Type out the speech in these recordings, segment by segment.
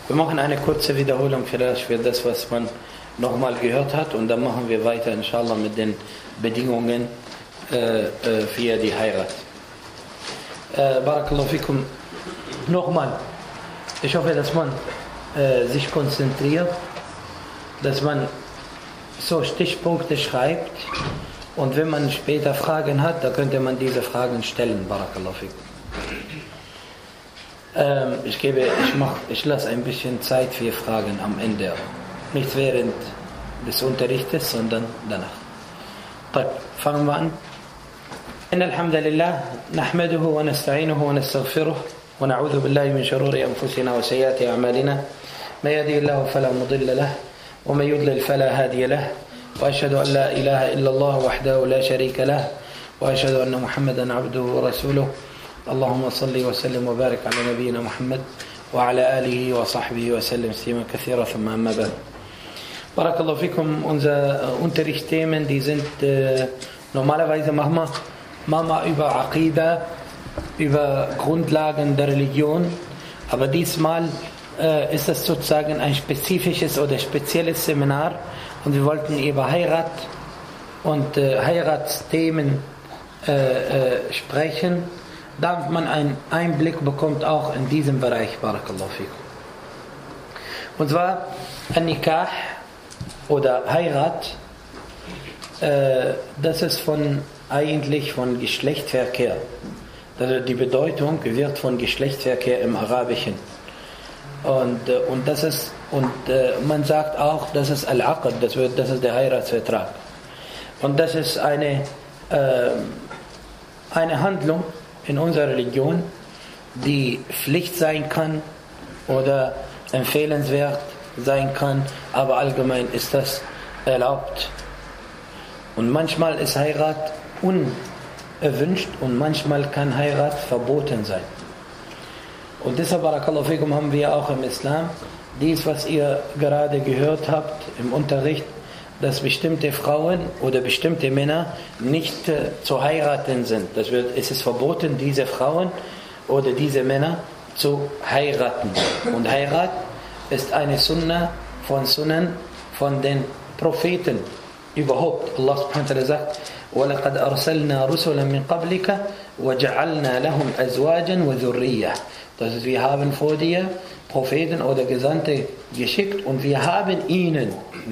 Wir machen eine kurze Wiederholung vielleicht für das, was man nochmal gehört hat, und dann machen wir weiter, inshallah, mit den Bedingungen für die Heirat. Barakallahu fikum. Nochmal, ich hoffe, dass man sich konzentriert, dass man so Stichpunkte schreibt, und wenn man später Fragen hat, da könnte man diese Fragen stellen. Barakallahu fikum. Ich lasse ein bisschen Zeit für Fragen am Ende. Nicht während des Unterrichtes, sondern danach. طيب, fangen wir an. إن الحمد لله نحمده ونستعينه ونستغفره ونعوذ بالله من شرور أنفسنا وسيئات أعمالنا من يهده الله فلا مضل له ومن يضلل فلا هادي له وأشهد أن لا إله إلا الله وحده لا شريك له وأشهد أن محمدا عبده ورسوله اللهم صل وسلم وبارك على نبينا محمد وعلى آله وصحبه وسلم تسليما كثيرا ثم أما بعد. Barakallahu fikum. Unsere Unterrichtsthemen, die sind normalerweise machen wir über Aqida, über Grundlagen der Religion, aber diesmal ist das sozusagen ein spezifisches oder spezielles Seminar, und wir wollten über Heirat und Heiratsthemen sprechen, damit man einen Einblick bekommt auch in diesem Bereich. Barakallahu fikum. Und zwar An-Nikah oder Heirat, das ist eigentlich von Geschlechtsverkehr. Also die Bedeutung wird von Geschlechtsverkehr im Arabischen. Und man sagt auch, das ist Al-Aqd, das ist der Heiratsvertrag. Und das ist eine Handlung in unserer Religion, die Pflicht sein kann oder empfehlenswert sein kann, aber allgemein ist das erlaubt. Und manchmal ist Heirat unerwünscht und manchmal kann Heirat verboten sein. Und deshalb, barakallahu fikum, haben wir auch im Islam dies, was ihr gerade gehört habt im Unterricht, dass bestimmte Frauen oder bestimmte Männer nicht zu heiraten sind. Es ist verboten, diese Frauen oder diese Männer zu heiraten. Und Heirat ist eine Sunna von Sunnen von den Propheten überhaupt. Allah subhanahu wa ta'ala sagt: وَلَقَدْ أَرْسَلْنَا رُسُلًا مِنْ قَبْلِكَ وَجَعَلْنَا لَهُمْ أَزْوَاجًا وَذُرِّيَّةً. Das heißt, wir haben vor dir Propheten oder Gesandte geschickt, und wir haben ihnen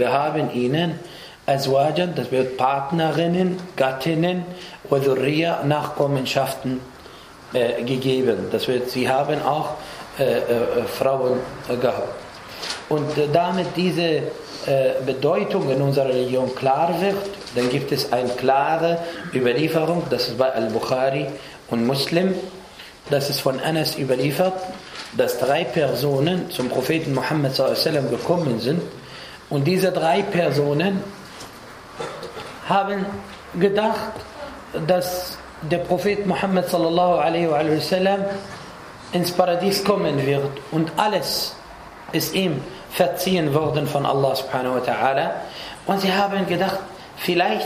Azwajan, das wird Partnerinnen, Gattinnen, وَذُرِّيَّةً, Nachkommenschaften gegeben. Das wird, sie haben auch Frauen gehabt. Und damit diese Bedeutung in unserer Religion klar wird, dann gibt es eine klare Überlieferung, das ist bei Al-Bukhari und Muslim, das ist von Anas überliefert, dass 3 Personen zum Propheten Muhammad s.a.w. gekommen sind, und diese 3 Personen haben gedacht, dass der Prophet Muhammad s.a.w. ins Paradies kommen wird und alles ist ihm verziehen worden von Allah subhanahu wa ta'ala, und sie haben gedacht, vielleicht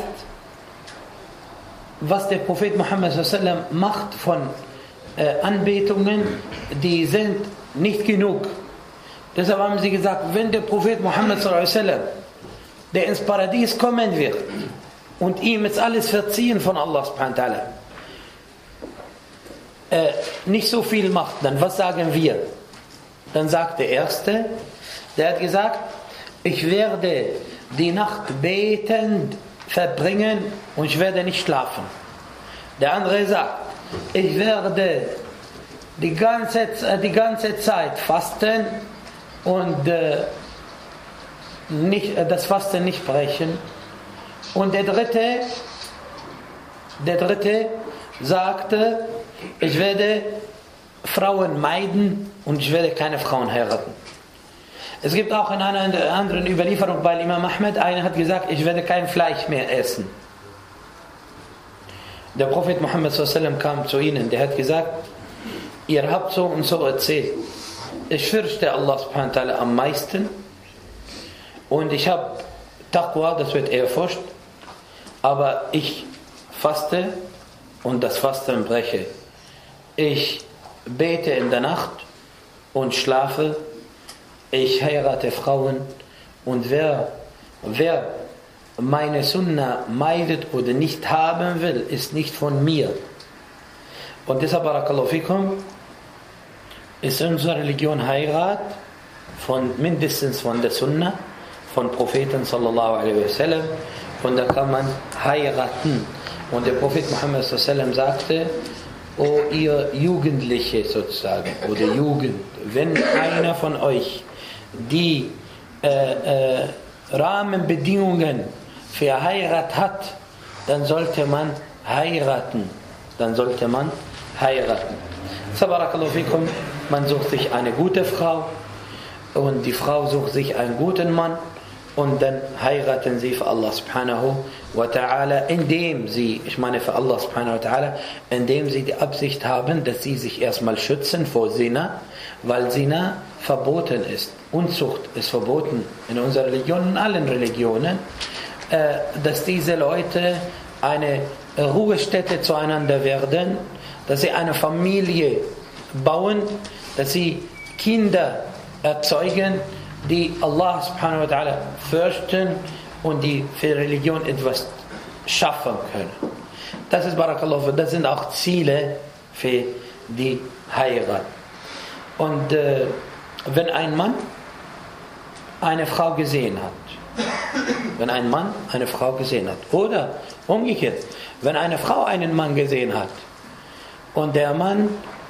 was der Prophet Muhammad s.a.w. macht von Anbetungen, die sind nicht genug. Deshalb haben sie gesagt, wenn der Prophet Muhammad s.a.w., der ins Paradies kommen wird und ihm jetzt alles verziehen von Allah subhanahu wa ta'ala, nicht so viel macht, dann was sagen wir? Dann sagt der Erste, der hat gesagt, ich werde die Nacht betend verbringen und ich werde nicht schlafen. Der andere sagt, ich werde die ganze Zeit fasten und das Fasten nicht brechen. Und der dritte sagte, ich werde Frauen meiden und ich werde keine Frauen heiraten. Es gibt auch in einer anderen Überlieferung bei Imam Ahmed, einer hat gesagt, ich werde kein Fleisch mehr essen. Der Prophet Muhammad s.a.w. kam zu ihnen, der hat gesagt, ihr habt so und so erzählt. Ich fürchte Allah subhanahu wa ta'ala am meisten und ich habe Taqwa, das wird Ehrfurcht, aber ich faste und das Fasten breche. Ich bete in der Nacht und schlafe ich heirate Frauen und wer meine Sunna meidet oder nicht haben will, ist nicht von mir. Und deshalb, barakallahu fikum, ist unsere Religion Heirat mindestens von der Sunna, von Propheten sallallahu alaihi wasallam, und da kann man heiraten. Und der Prophet Muhammad sallallahu alaihi wasallam sagte: O ihr Jugendliche sozusagen, oder Jugend, wenn einer von euch die Rahmenbedingungen für Heirat hat, dann sollte man heiraten. Barakallahu fikum, man sucht sich eine gute Frau und die Frau sucht sich einen guten Mann und dann heiraten sie für Allah subhanahu wa ta'ala, indem sie die Absicht haben, dass sie sich erstmal schützen vor Zina, weil Zina verboten ist. Unzucht ist verboten in unserer Religion, in allen Religionen, dass diese Leute eine Ruhestätte zueinander werden, dass sie eine Familie bauen, dass sie Kinder erzeugen, die Allah subhanahu wa ta'ala fürchten und die für Religion etwas schaffen können. Das ist Barakallahu, das sind auch Ziele für die Heirat. Und wenn ein Mann eine Frau gesehen hat, oder umgekehrt, wenn eine Frau einen Mann gesehen hat und der Mann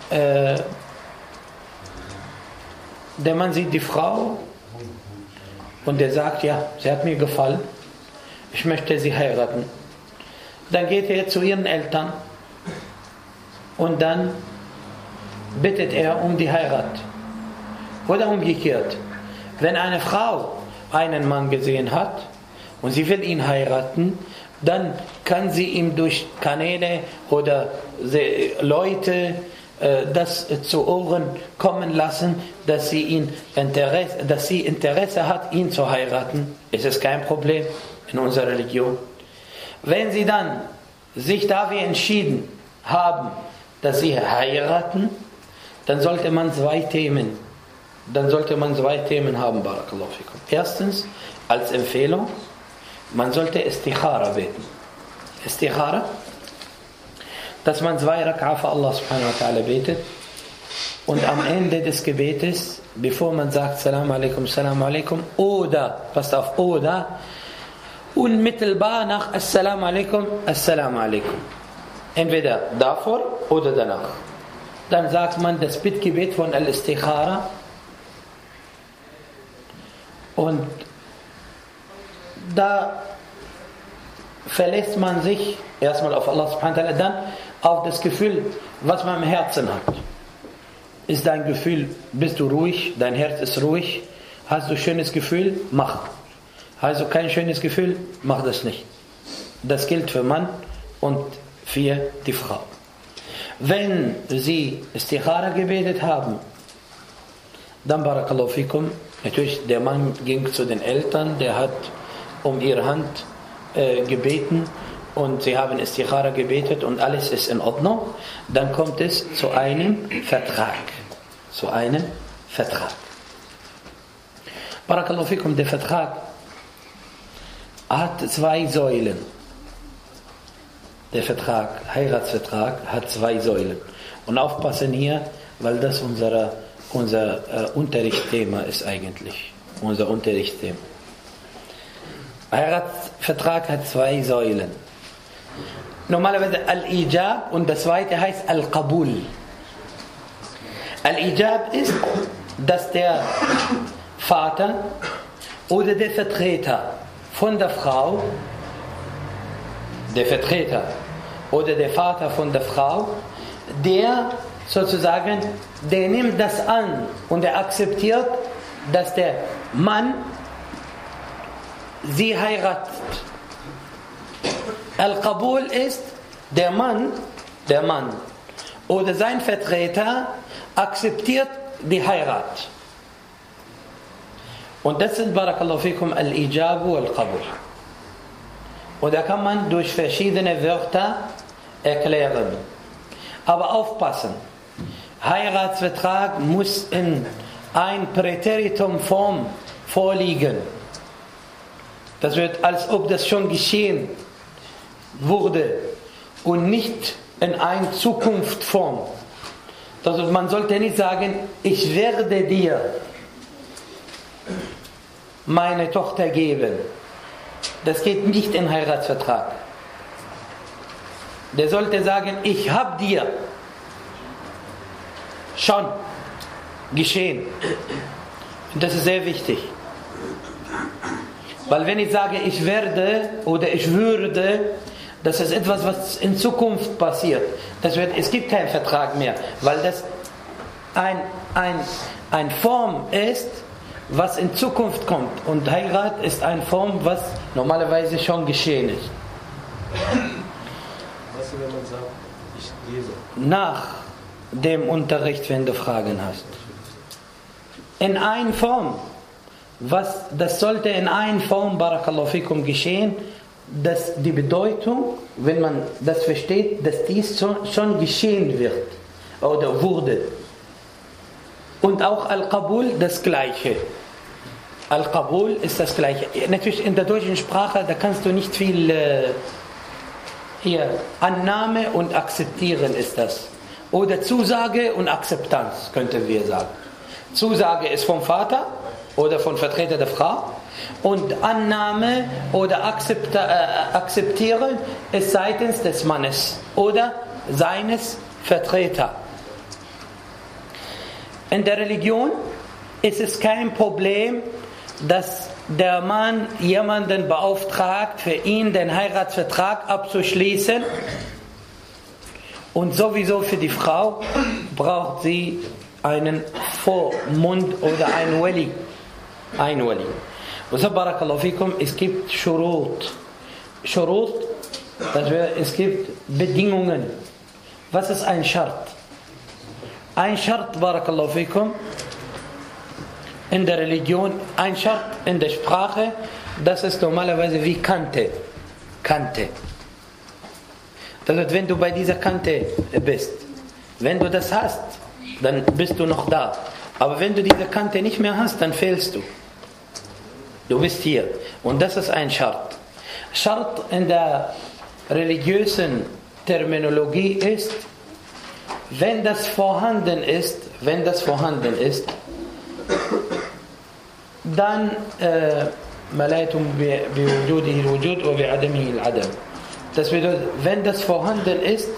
sieht die Frau und der sagt: ja, sie hat mir gefallen, ich möchte sie heiraten, dann geht er zu ihren Eltern und dann bittet er um die Heirat. Oder umgekehrt, wenn eine Frau einen Mann gesehen hat und sie will ihn heiraten, dann kann sie ihm durch Kanäle oder Leute das zu Ohren kommen lassen, dass sie Interesse hat, ihn zu heiraten. Es ist kein Problem in unserer Religion. Wenn sie dann sich dafür entschieden haben, dass sie heiraten, dann sollte man zwei Themen haben, barakallahu fikum. Erstens, als Empfehlung, man sollte Istikhara beten. Istikhara, dass man 2 Rak'a für Allah subhanahu wa ta'ala betet und am Ende des Gebetes, bevor man sagt Salam alaikum, oder, passt auf, oder, unmittelbar nach Assalamu alaikum. Entweder davor oder danach. Dann sagt man das Bittgebet von Al-Istikhara und da verlässt man sich erstmal auf Allah subhanahu wa ta'ala, dann auf das Gefühl, was man im Herzen hat. Ist dein Gefühl, bist du ruhig, dein Herz ist ruhig, hast du ein schönes Gefühl, mach. Hast du kein schönes Gefühl, mach das nicht. Das gilt für Mann und für die Frau. Wenn sie Istikhara gebetet haben, dann barakallahu fikum, natürlich der Mann ging zu den Eltern, der hat um ihre Hand gebeten und sie haben Istikhara gebetet und alles ist in Ordnung, dann kommt es zu einem Vertrag. Barakallahu fikum, der Vertrag hat 2 Säulen. Der Heiratsvertrag hat 2 Säulen. Und aufpassen hier, weil das unser Unterrichtsthema ist eigentlich. Unser Unterrichtsthema. Heiratsvertrag hat 2 Säulen. Normalerweise Al-Ijab und das zweite heißt Al-Qabul. Al-Ijab ist, dass der Vater oder der Vertreter von der Frau, der Vertreter oder der Vater von der Frau, der sozusagen, der nimmt das an und er akzeptiert, dass der Mann sie heiratet. Al-Qabul ist, der Mann oder sein Vertreter akzeptiert die Heirat. Und das sind barakallahu fikum Al-Ijab und Al-Qabul. Und da kann man durch verschiedene Wörter erklären. Aber aufpassen, Heiratsvertrag muss in ein Präteritumform vorliegen. Das wird, als ob das schon geschehen wurde und nicht in eine Zukunftsform. Also man sollte nicht sagen, ich werde dir meine Tochter geben. Das geht nicht in Heiratsvertrag. Der sollte sagen, ich habe dir schon geschehen. Und das ist sehr wichtig. Weil wenn ich sage, ich werde oder ich würde, das ist etwas, was in Zukunft passiert. Es gibt keinen Vertrag mehr, weil das eine Form ist, was in Zukunft kommt. Und Heirat ist eine Form, was normalerweise schon geschehen ist. Was, wenn man sagt, ich gebe? Nach dem Unterricht, wenn du Fragen hast. In einer Form. Das sollte in einer Form, Barakallahu fikum, geschehen, dass die Bedeutung, wenn man das versteht, dass dies schon geschehen wird oder wurde. Und auch Al-Qabul das Gleiche. Al-Qabul ist das Gleiche. Natürlich in der deutschen Sprache, da kannst du nicht viel Annahme und Akzeptieren ist das. Oder Zusage und Akzeptanz, könnten wir sagen. Zusage ist vom Vater oder von Vertreter der Frau. Und Annahme oder Akzeptieren ist seitens des Mannes oder seines Vertreters. In der Religion ist es kein Problem, dass der Mann jemanden beauftragt, für ihn den Heiratsvertrag abzuschließen. Und sowieso für die Frau braucht sie einen Vormund oder einen Wali. Ein Wali. Und so, Barakallahu fikum, es gibt Shurut. Shurut, es gibt Bedingungen. Was ist ein Schart? Ein Schart, Barakallahu fikum, in der Religion, ein Schart in der Sprache, das ist normalerweise wie Kante. Kante. Das heißt, wenn du bei dieser Kante bist, wenn du das hast, dann bist du noch da. Aber wenn du diese Kante nicht mehr hast, dann fehlst du. Du bist hier. Und das ist ein Schart. Schart in der religiösen Terminologie ist, wenn das vorhanden ist, dann das bedeutet, wenn das vorhanden ist,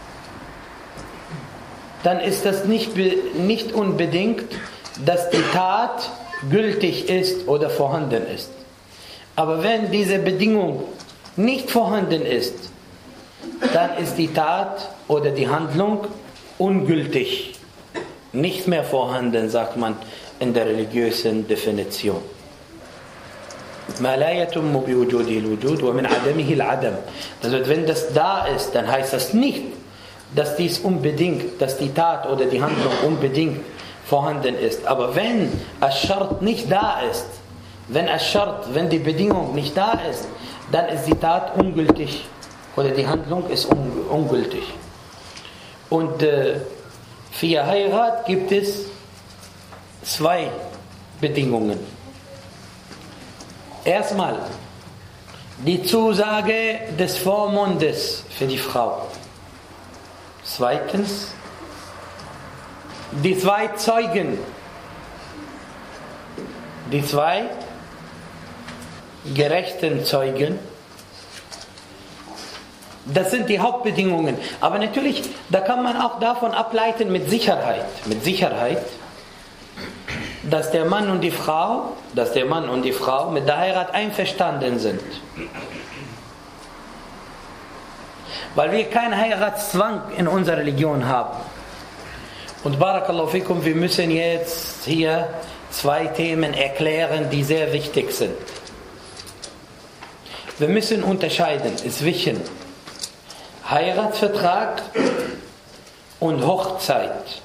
dann ist das nicht unbedingt, dass die Tat gültig ist oder vorhanden ist. Aber wenn diese Bedingung nicht vorhanden ist, dann ist die Tat oder die Handlung ungültig. Nicht mehr vorhanden, sagt man in der religiösen Definition. Das heißt, wenn das da ist, dann heißt das nicht, dass dies unbedingt, dass die Tat oder die Handlung unbedingt vorhanden ist. Aber wenn Ash-Shart nicht da ist, wenn die Bedingung nicht da ist, dann ist die Tat ungültig oder die Handlung ist ungültig. Und für Heirat gibt es 2 Bedingungen. Erstmal die Zusage des Vormundes für die Frau. Zweitens die 2 Zeugen. Die 2 gerechten Zeugen. Das sind die Hauptbedingungen. Aber natürlich, da kann man auch davon ableiten mit Sicherheit, dass der Mann und die Frau mit der Heirat einverstanden sind. Weil wir keinen Heiratszwang in unserer Religion haben. Und Barakallahu fikum, wir müssen jetzt hier 2 Themen erklären, die sehr wichtig sind. Wir müssen unterscheiden zwischen Heiratsvertrag und Hochzeit.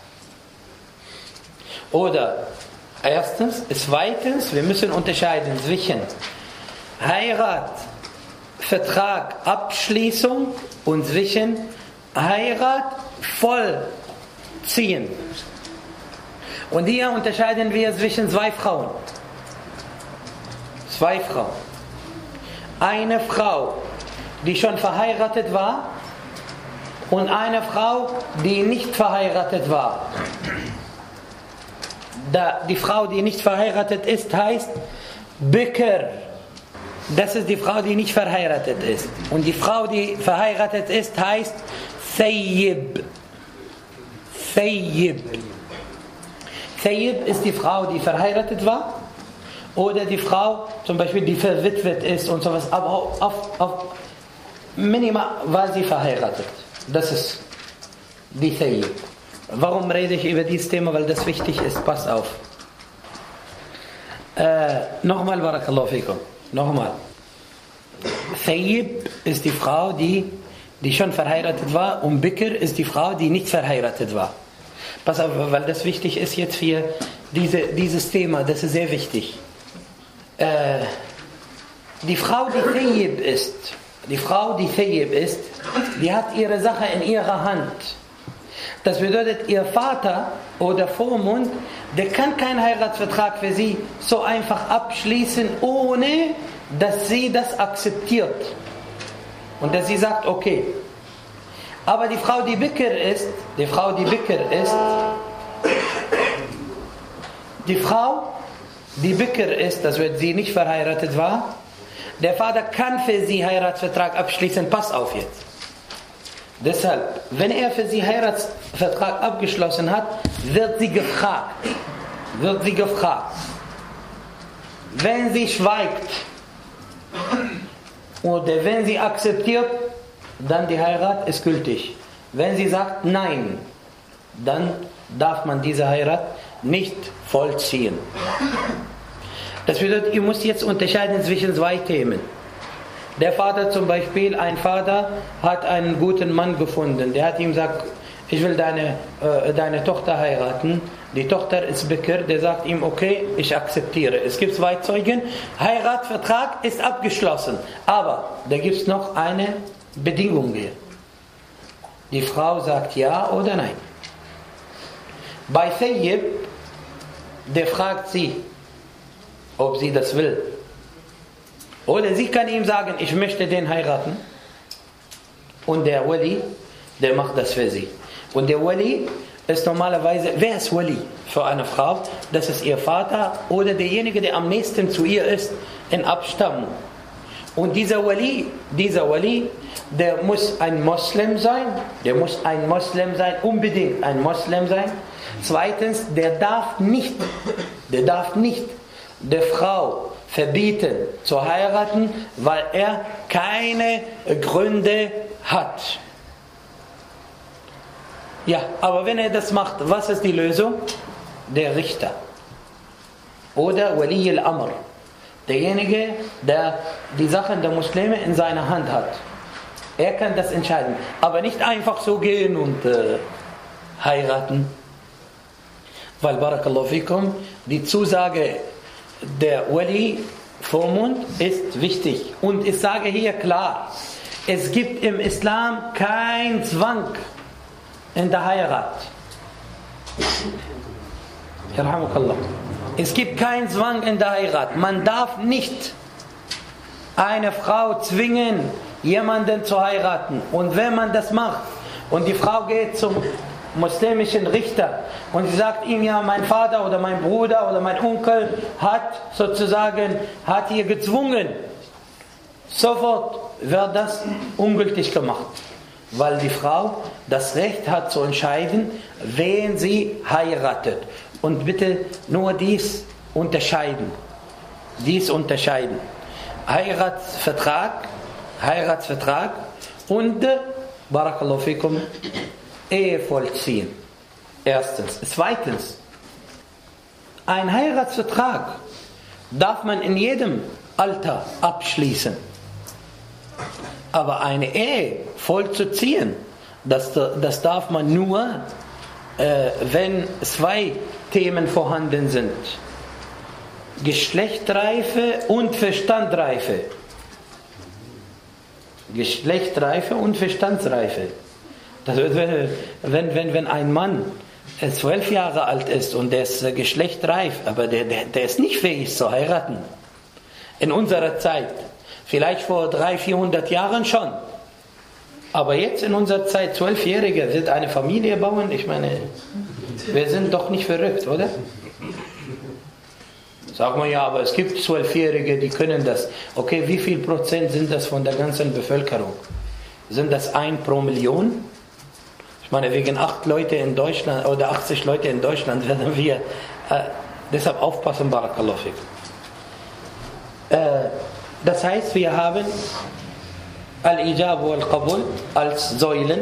Oder zweitens, wir müssen unterscheiden zwischen Heirat, Vertrag, Abschließung und zwischen Heirat, Vollziehen. Und hier unterscheiden wir zwischen zwei Frauen. Zwei Frauen. Eine Frau, die schon verheiratet war, und eine Frau, die nicht verheiratet war. Die Frau, die nicht verheiratet ist, heißt Bikr. Das ist die Frau, die nicht verheiratet ist. Und die Frau, die verheiratet ist, heißt Thayyib. Thayyib. Thayyib ist die Frau, die verheiratet war. Oder die Frau, zum Beispiel, die verwitwet ist und sowas. Aber auf minimal war sie verheiratet. Das ist die Thayyib. Warum rede ich über dieses Thema? Weil das wichtig ist. Pass auf. Nochmal, Barakallahu fikum. Nochmal. Thayyib ist die Frau, die schon verheiratet war, und Bikr ist die Frau, die nicht verheiratet war. Pass auf, weil das wichtig ist jetzt für dieses Thema. Das ist sehr wichtig. Die Frau, die Thayyib ist, die hat ihre Sache in ihrer Hand. Das bedeutet, ihr Vater oder Vormund, der kann keinen Heiratsvertrag für sie so einfach abschließen, ohne dass sie das akzeptiert. Und dass sie sagt, okay. Aber die Frau, die Bikr ist, das wird sie nicht verheiratet war, der Vater kann für sie Heiratsvertrag abschließen. Pass auf jetzt. Deshalb, wenn er für sie Heiratsvertrag abgeschlossen hat, wird sie gefragt. Wenn sie schweigt oder wenn sie akzeptiert, dann die Heirat ist gültig. Wenn sie sagt nein, dann darf man diese Heirat nicht vollziehen. Das bedeutet, ihr müsst jetzt unterscheiden zwischen zwei Themen. Der Vater zum Beispiel, ein Vater hat einen guten Mann gefunden. Der hat ihm gesagt, ich will deine Tochter heiraten. Die Tochter ist Bikr. Der sagt ihm, okay, ich akzeptiere. Es gibt zwei Zeugen. Heiratsvertrag ist abgeschlossen. Aber da gibt es noch eine Bedingung hier. Die Frau sagt ja oder nein. Bei Thayyib, der fragt sie, ob sie das will. Oder sie kann ihm sagen, ich möchte den heiraten. Und der Wali, der macht das für sie. Und der Wali ist normalerweise, wer ist Wali für eine Frau? Das ist ihr Vater oder derjenige, der am nächsten zu ihr ist, in Abstammung. Und dieser Wali, der muss ein Moslem sein. Unbedingt ein Moslem sein. Zweitens, der darf nicht der Frau verbieten zu heiraten, weil er keine Gründe hat. Ja, aber wenn er das macht, was ist die Lösung? Der Richter. Oder Wali al-Amr. Derjenige, der die Sachen der Muslime in seiner Hand hat. Er kann das entscheiden. Aber nicht einfach so gehen und heiraten. Weil, Barakallahu fikum, die Zusage der Wali, Vormund, ist wichtig. Und ich sage hier klar, es gibt im Islam keinen Zwang in der Heirat. Es gibt keinen Zwang in der Heirat. Man darf nicht eine Frau zwingen, jemanden zu heiraten. Und wenn man das macht und die Frau geht zum muslimischen Richter und sie sagt ihm, ja, mein Vater oder mein Bruder oder mein Onkel hat ihr gezwungen, sofort wird das ungültig gemacht, weil die Frau das Recht hat zu entscheiden, wen sie heiratet. Und bitte nur dies unterscheiden. Heiratsvertrag und Barakallahu fikum, Ehe vollziehen. Erstens. Zweitens, ein Heiratsvertrag darf man in jedem Alter abschließen. Aber eine Ehe vollzuziehen, das darf man nur, wenn zwei Themen vorhanden sind. Geschlechtsreife und Verstandsreife. Geschlechtsreife und Verstandsreife. Das heißt, wenn ein Mann 12 Jahre alt ist und der ist geschlechtsreif, aber der ist nicht fähig zu heiraten. In unserer Zeit. Vielleicht vor 300-400 Jahren schon. Aber jetzt in unserer Zeit, 12-Jährige wird eine Familie bauen. Ich meine, wir sind doch nicht verrückt, oder? Sagt man ja, aber es gibt 12-Jährige, die können das. Okay, wie viel Prozent sind das von der ganzen Bevölkerung? Sind das 1 pro Million? Ich meine, wegen 8 Leute in Deutschland oder 80 Leute in Deutschland werden wir deshalb aufpassen, Barakallahu fik. Das heißt, wir haben Al-Ijab wal-Qabul als Säulen.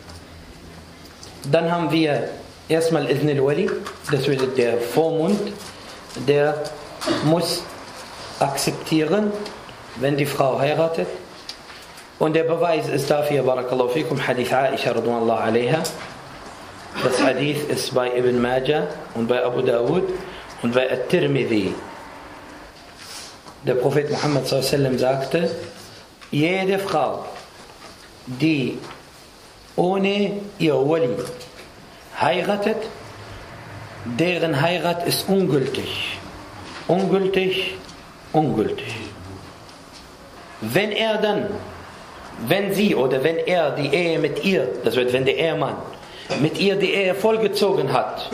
Dann haben wir erstmal Izn al-Wali, das bedeutet der Vormund, der muss akzeptieren, wenn die Frau heiratet. Und der Beweis ist dafür, Barakallahu fikum, Hadith Aisha radhiyallahu anha. Das Hadith ist bei Ibn Majah und bei Abu Dawud und bei At-Tirmidhi. Der Prophet Muhammad sallallahu alaihi wasallam sagte, jede Frau, die ohne ihr Wali heiratet, deren Heirat ist ungültig. Ungültig, ungültig. Wenn sie oder wenn er die Ehe mit ihr, das wird, wenn der Ehemann mit ihr die Ehe vollgezogen hat,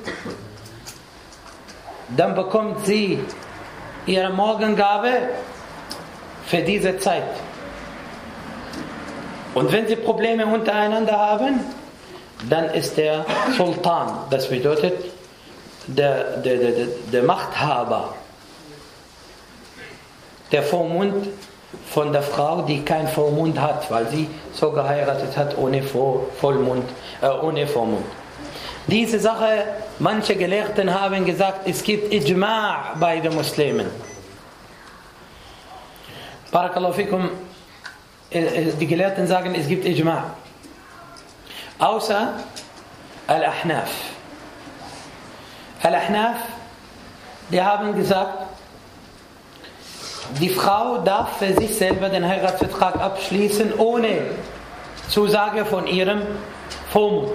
dann bekommt sie ihre Morgengabe für diese Zeit. Und wenn sie Probleme untereinander haben, dann ist der Sultan, das bedeutet der Machthaber, der Vormund von der Frau, die keinen Vormund hat, weil sie so geheiratet hat ohne Vormund. Diese Sache, manche Gelehrten haben gesagt, es gibt Ijma' bei den Muslimen. Barakallahu fikum, die Gelehrten sagen, es gibt Ijma'. Außer Al-Ahnaf. Al-Ahnaf, die haben gesagt, die Frau darf für sich selber den Heiratsvertrag abschließen, ohne Zusage von ihrem Vormund.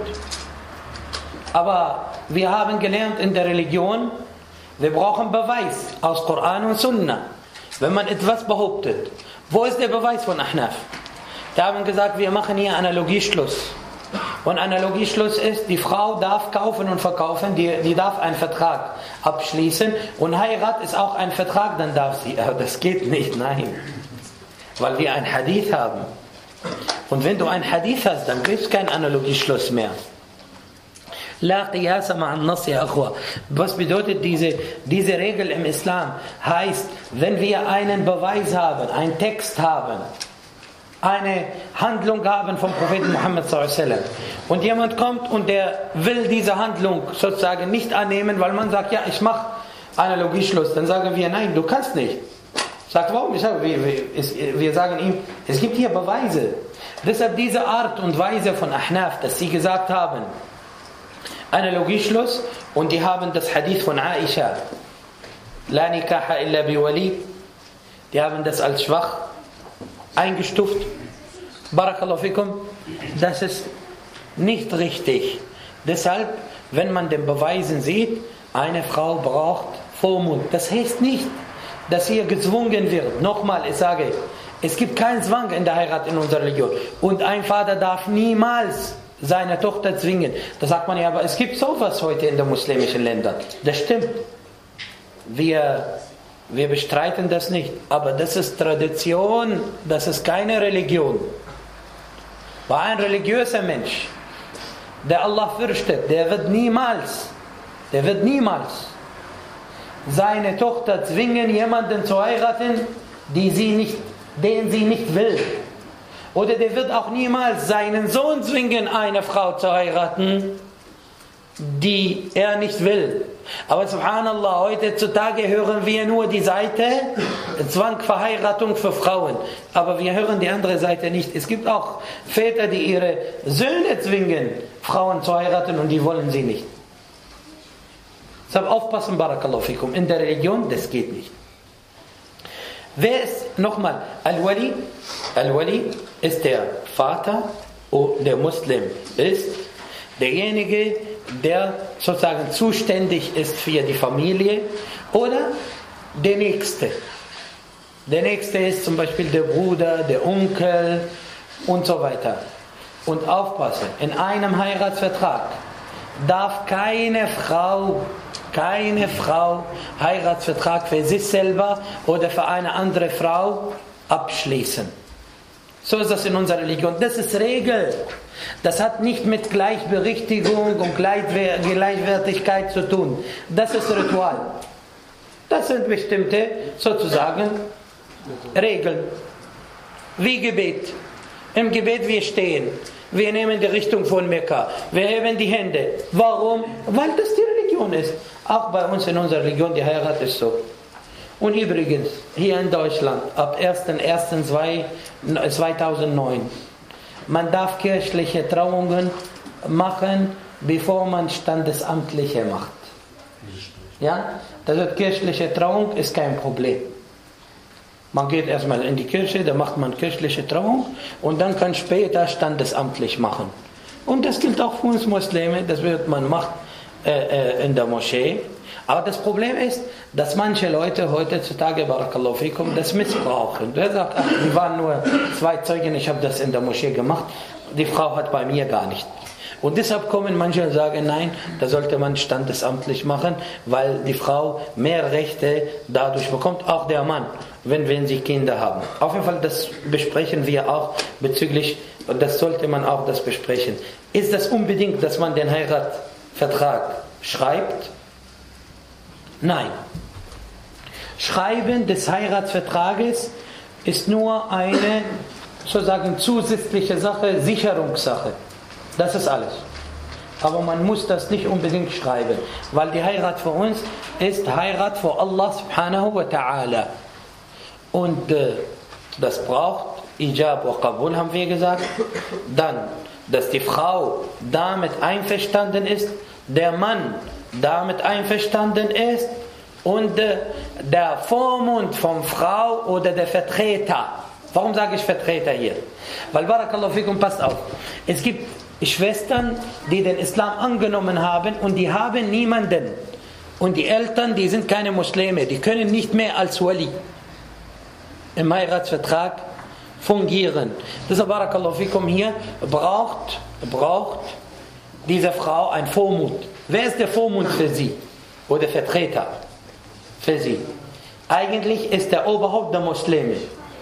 Aber wir haben gelernt in der Religion, wir brauchen Beweis aus Koran und Sunna. Wenn man etwas behauptet, wo ist der Beweis von Ahnaf? Die haben gesagt, wir machen hier Analogieschluss. Und Analogieschluss ist, die Frau darf kaufen und verkaufen, die darf einen Vertrag abschließen. Und Heirat ist auch ein Vertrag, dann darf sie. Aber das geht nicht, nein. Weil wir ein Hadith haben. Und wenn du ein Hadith hast, dann gibt es keinen Analogieschluss mehr. La qiyasa ma'an nas ya akhwa. Was bedeutet diese Regel im Islam? Heißt, wenn wir einen Beweis haben, einen Text haben, eine Handlung haben vom Propheten Muhammad sallallahu alaihi wasallam und jemand kommt und der will diese Handlung sozusagen nicht annehmen, weil man sagt, ja, ich mache Analogieschluss, dann sagen wir, nein, du kannst nicht. Sagt, warum? Wir sagen ihm, es gibt hier Beweise. Deshalb diese Art und Weise von Ahnaf, dass sie gesagt haben, Analogieschluss, und die haben das Hadith von Aisha, La nikaha illa biwali, die haben das als schwach eingestuft. Barakallahu fikum, das ist nicht richtig. Deshalb, wenn man den Beweisen sieht, eine Frau braucht Vormund. Das heißt nicht, dass ihr gezwungen wird. Nochmal, ich sage, es gibt keinen Zwang in der Heirat in unserer Religion. Und ein Vater darf niemals seine Tochter zwingen. Da sagt man ja, aber es gibt sowas heute in den muslimischen Ländern. Das stimmt. Wir bestreiten das nicht, aber das ist Tradition, das ist keine Religion. Weil ein religiöser Mensch, der Allah fürchtet, der wird niemals seine Tochter zwingen, jemanden zu heiraten, den sie nicht will. Oder der wird auch niemals seinen Sohn zwingen, eine Frau zu heiraten, die er nicht will. Aber subhanallah, heutzutage hören wir nur die Seite Zwangverheiratung für Frauen. Aber wir hören die andere Seite nicht. Es gibt auch Väter, die ihre Söhne zwingen, Frauen zu heiraten, und die wollen sie nicht. Deshalb aufpassen, Barakallahu fikum. In der Religion, das geht nicht. Wer ist, nochmal, Al-Wali? Al-Wali ist der Vater, der Muslim ist derjenige, der sozusagen zuständig ist für die Familie, oder der Nächste. Der Nächste ist zum Beispiel der Bruder, der Onkel und so weiter. Und aufpassen, in einem Heiratsvertrag darf keine Frau Heiratsvertrag für sich selber oder für eine andere Frau abschließen. So ist das in unserer Religion. Das ist Regel. Das hat nicht mit Gleichberechtigung und Gleichwertigkeit zu tun. Das ist Ritual. Das sind bestimmte, sozusagen, Regeln. Wie Gebet. Im Gebet wir stehen. Wir nehmen die Richtung von Mekka. Wir heben die Hände. Warum? Weil das die Religion ist. Auch bei uns in unserer Religion, die Heirat ist so. Und übrigens, hier in Deutschland, ab 1.1.2009, man darf kirchliche Trauungen machen, bevor man standesamtliche macht. Ja? Das heißt, kirchliche Trauung ist kein Problem. Man geht erstmal in die Kirche, da macht man kirchliche Trauung und dann kann später standesamtlich machen. Und das gilt auch für uns Muslime, das wird man macht in der Moschee. Aber das Problem ist, dass manche Leute heutzutage, Barakallahu fikum, das missbrauchen. Der sagt, ach, wir waren nur 2 Zeugen, ich habe das in der Moschee gemacht, die Frau hat bei mir gar nicht. Und deshalb kommen manche und sagen, nein, da sollte man standesamtlich machen, weil die Frau mehr Rechte dadurch bekommt, auch der Mann, wenn sie Kinder haben. Auf jeden Fall, das besprechen wir auch bezüglich, und das sollte man auch das besprechen. Ist das unbedingt, dass man den Heiratsvertrag schreibt? Nein. Schreiben des Heiratsvertrages ist nur eine sozusagen zusätzliche Sache, Sicherungssache. Das ist alles. Aber man muss das nicht unbedingt schreiben, weil die Heirat für uns ist Heirat vor Allah subhanahu wa ta'ala. Und das braucht Ijab wa Qabul, haben wir gesagt. Dann, dass die Frau damit einverstanden ist, der Mann damit einverstanden ist und der Vormund von Frau oder der Vertreter. Warum sage ich Vertreter hier? Weil, Barakallahu fikum, passt auf. Es gibt Schwestern, die den Islam angenommen haben und die haben niemanden. Und die Eltern, die sind keine Muslime, die können nicht mehr als Wali im Heiratsvertrag fungieren. Deshalb, Barakallahu fikum, hier braucht diese Frau ein Vormund. Wer ist der Vormund für sie? Oder Vertreter für sie? Eigentlich ist der Oberhaupt der Muslime.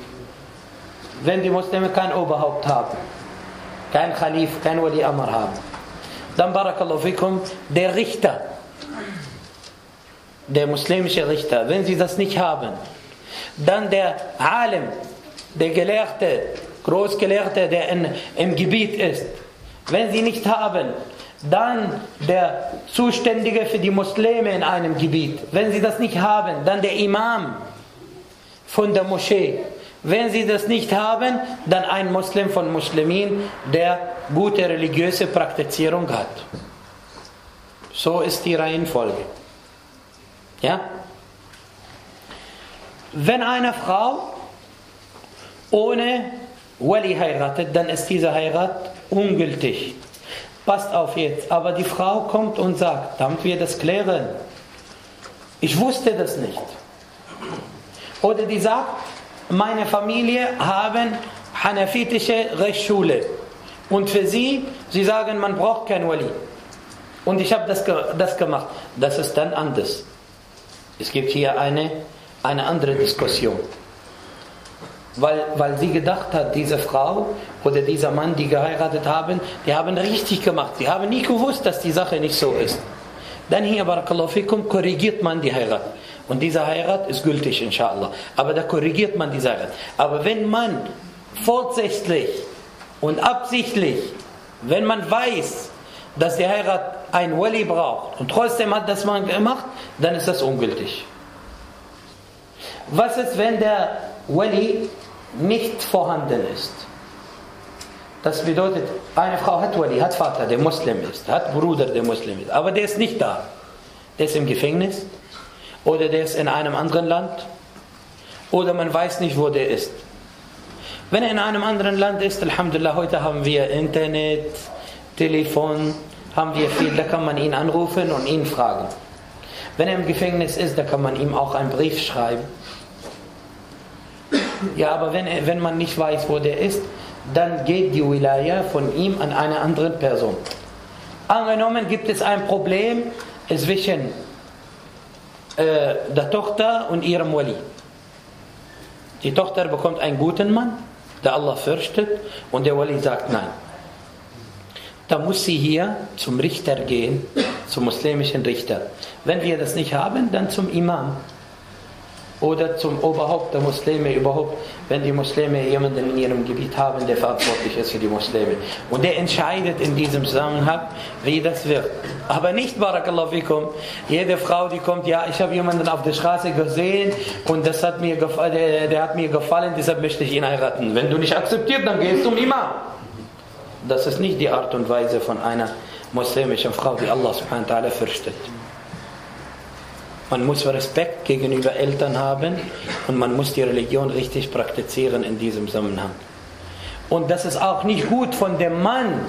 Wenn die Muslime kein Oberhaupt haben, kein Khalif, kein Wali Amr haben, dann, Barakallahu fikum, der Richter, der muslimische Richter, wenn sie das nicht haben, dann der Alim, der Gelehrte, Großgelehrte, der im Gebiet ist, wenn sie nicht haben, dann der Zuständige für die Muslime in einem Gebiet, wenn sie das nicht haben, dann der Imam von der Moschee. Wenn sie das nicht haben, dann ein Muslim von Muslimin, der gute religiöse Praktizierung hat. So ist die Reihenfolge. Ja? Wenn eine Frau ohne Wali heiratet, dann ist diese Heirat ungültig. Passt auf jetzt. Aber die Frau kommt und sagt, damit wir das klären, ich wusste das nicht. Oder die sagt, meine Familie haben hanafitische Rechtsschule. Und für sie sagen, man braucht kein Wali. Und ich habe das gemacht. Das ist dann anders. Es gibt hier eine andere Diskussion. Weil sie gedacht hat, diese Frau oder dieser Mann, die geheiratet haben, die haben richtig gemacht. Die haben nie gewusst, dass die Sache nicht so ist. Dann hier, Barakallahu fikum, korrigiert man die Heirat. Und diese Heirat ist gültig, inshallah. Aber da korrigiert man diese Heirat. Aber wenn man vorsätzlich und absichtlich, wenn man weiß, dass die Heirat ein Wali braucht und trotzdem hat das man gemacht, dann ist das ungültig. Was ist, wenn der Wali nicht vorhanden ist? Das bedeutet, eine Frau hat Wali, hat Vater, der Muslim ist, hat Bruder, der Muslim ist, aber der ist nicht da. Der ist im Gefängnis oder der ist in einem anderen Land oder man weiß nicht, wo der ist. Wenn er in einem anderen Land ist, Alhamdulillah, heute haben wir Internet, Telefon, haben wir viel, da kann man ihn anrufen und ihn fragen. Wenn er im Gefängnis ist, da kann man ihm auch einen Brief schreiben. Ja, aber wenn man nicht weiß, wo der ist, dann geht die Wilaya von ihm an eine andere Person. Angenommen, gibt es ein Problem zwischen der Tochter und ihrem Wali. Die Tochter bekommt einen guten Mann, der Allah fürchtet, und der Wali sagt nein. Da muss sie hier zum Richter gehen, zum muslimischen Richter. Wenn wir das nicht haben, dann zum Imam oder zum Oberhaupt der Muslime überhaupt, wenn die Muslime jemanden in ihrem Gebiet haben, der verantwortlich ist für die Muslime. Und der entscheidet in diesem Zusammenhang, wie das wird. Aber nicht, Barakallahu fikum, jede Frau, die kommt, ja, ich habe jemanden auf der Straße gesehen und das hat mir der hat mir gefallen, deshalb möchte ich ihn heiraten. Wenn du nicht akzeptierst, dann gehst du zum Imam. Das ist nicht die Art und Weise von einer muslimischen Frau, die Allah subhanahu wa ta'ala fürchtet. Man muss Respekt gegenüber Eltern haben und man muss die Religion richtig praktizieren in diesem Zusammenhang. Und das ist auch nicht gut von dem Mann,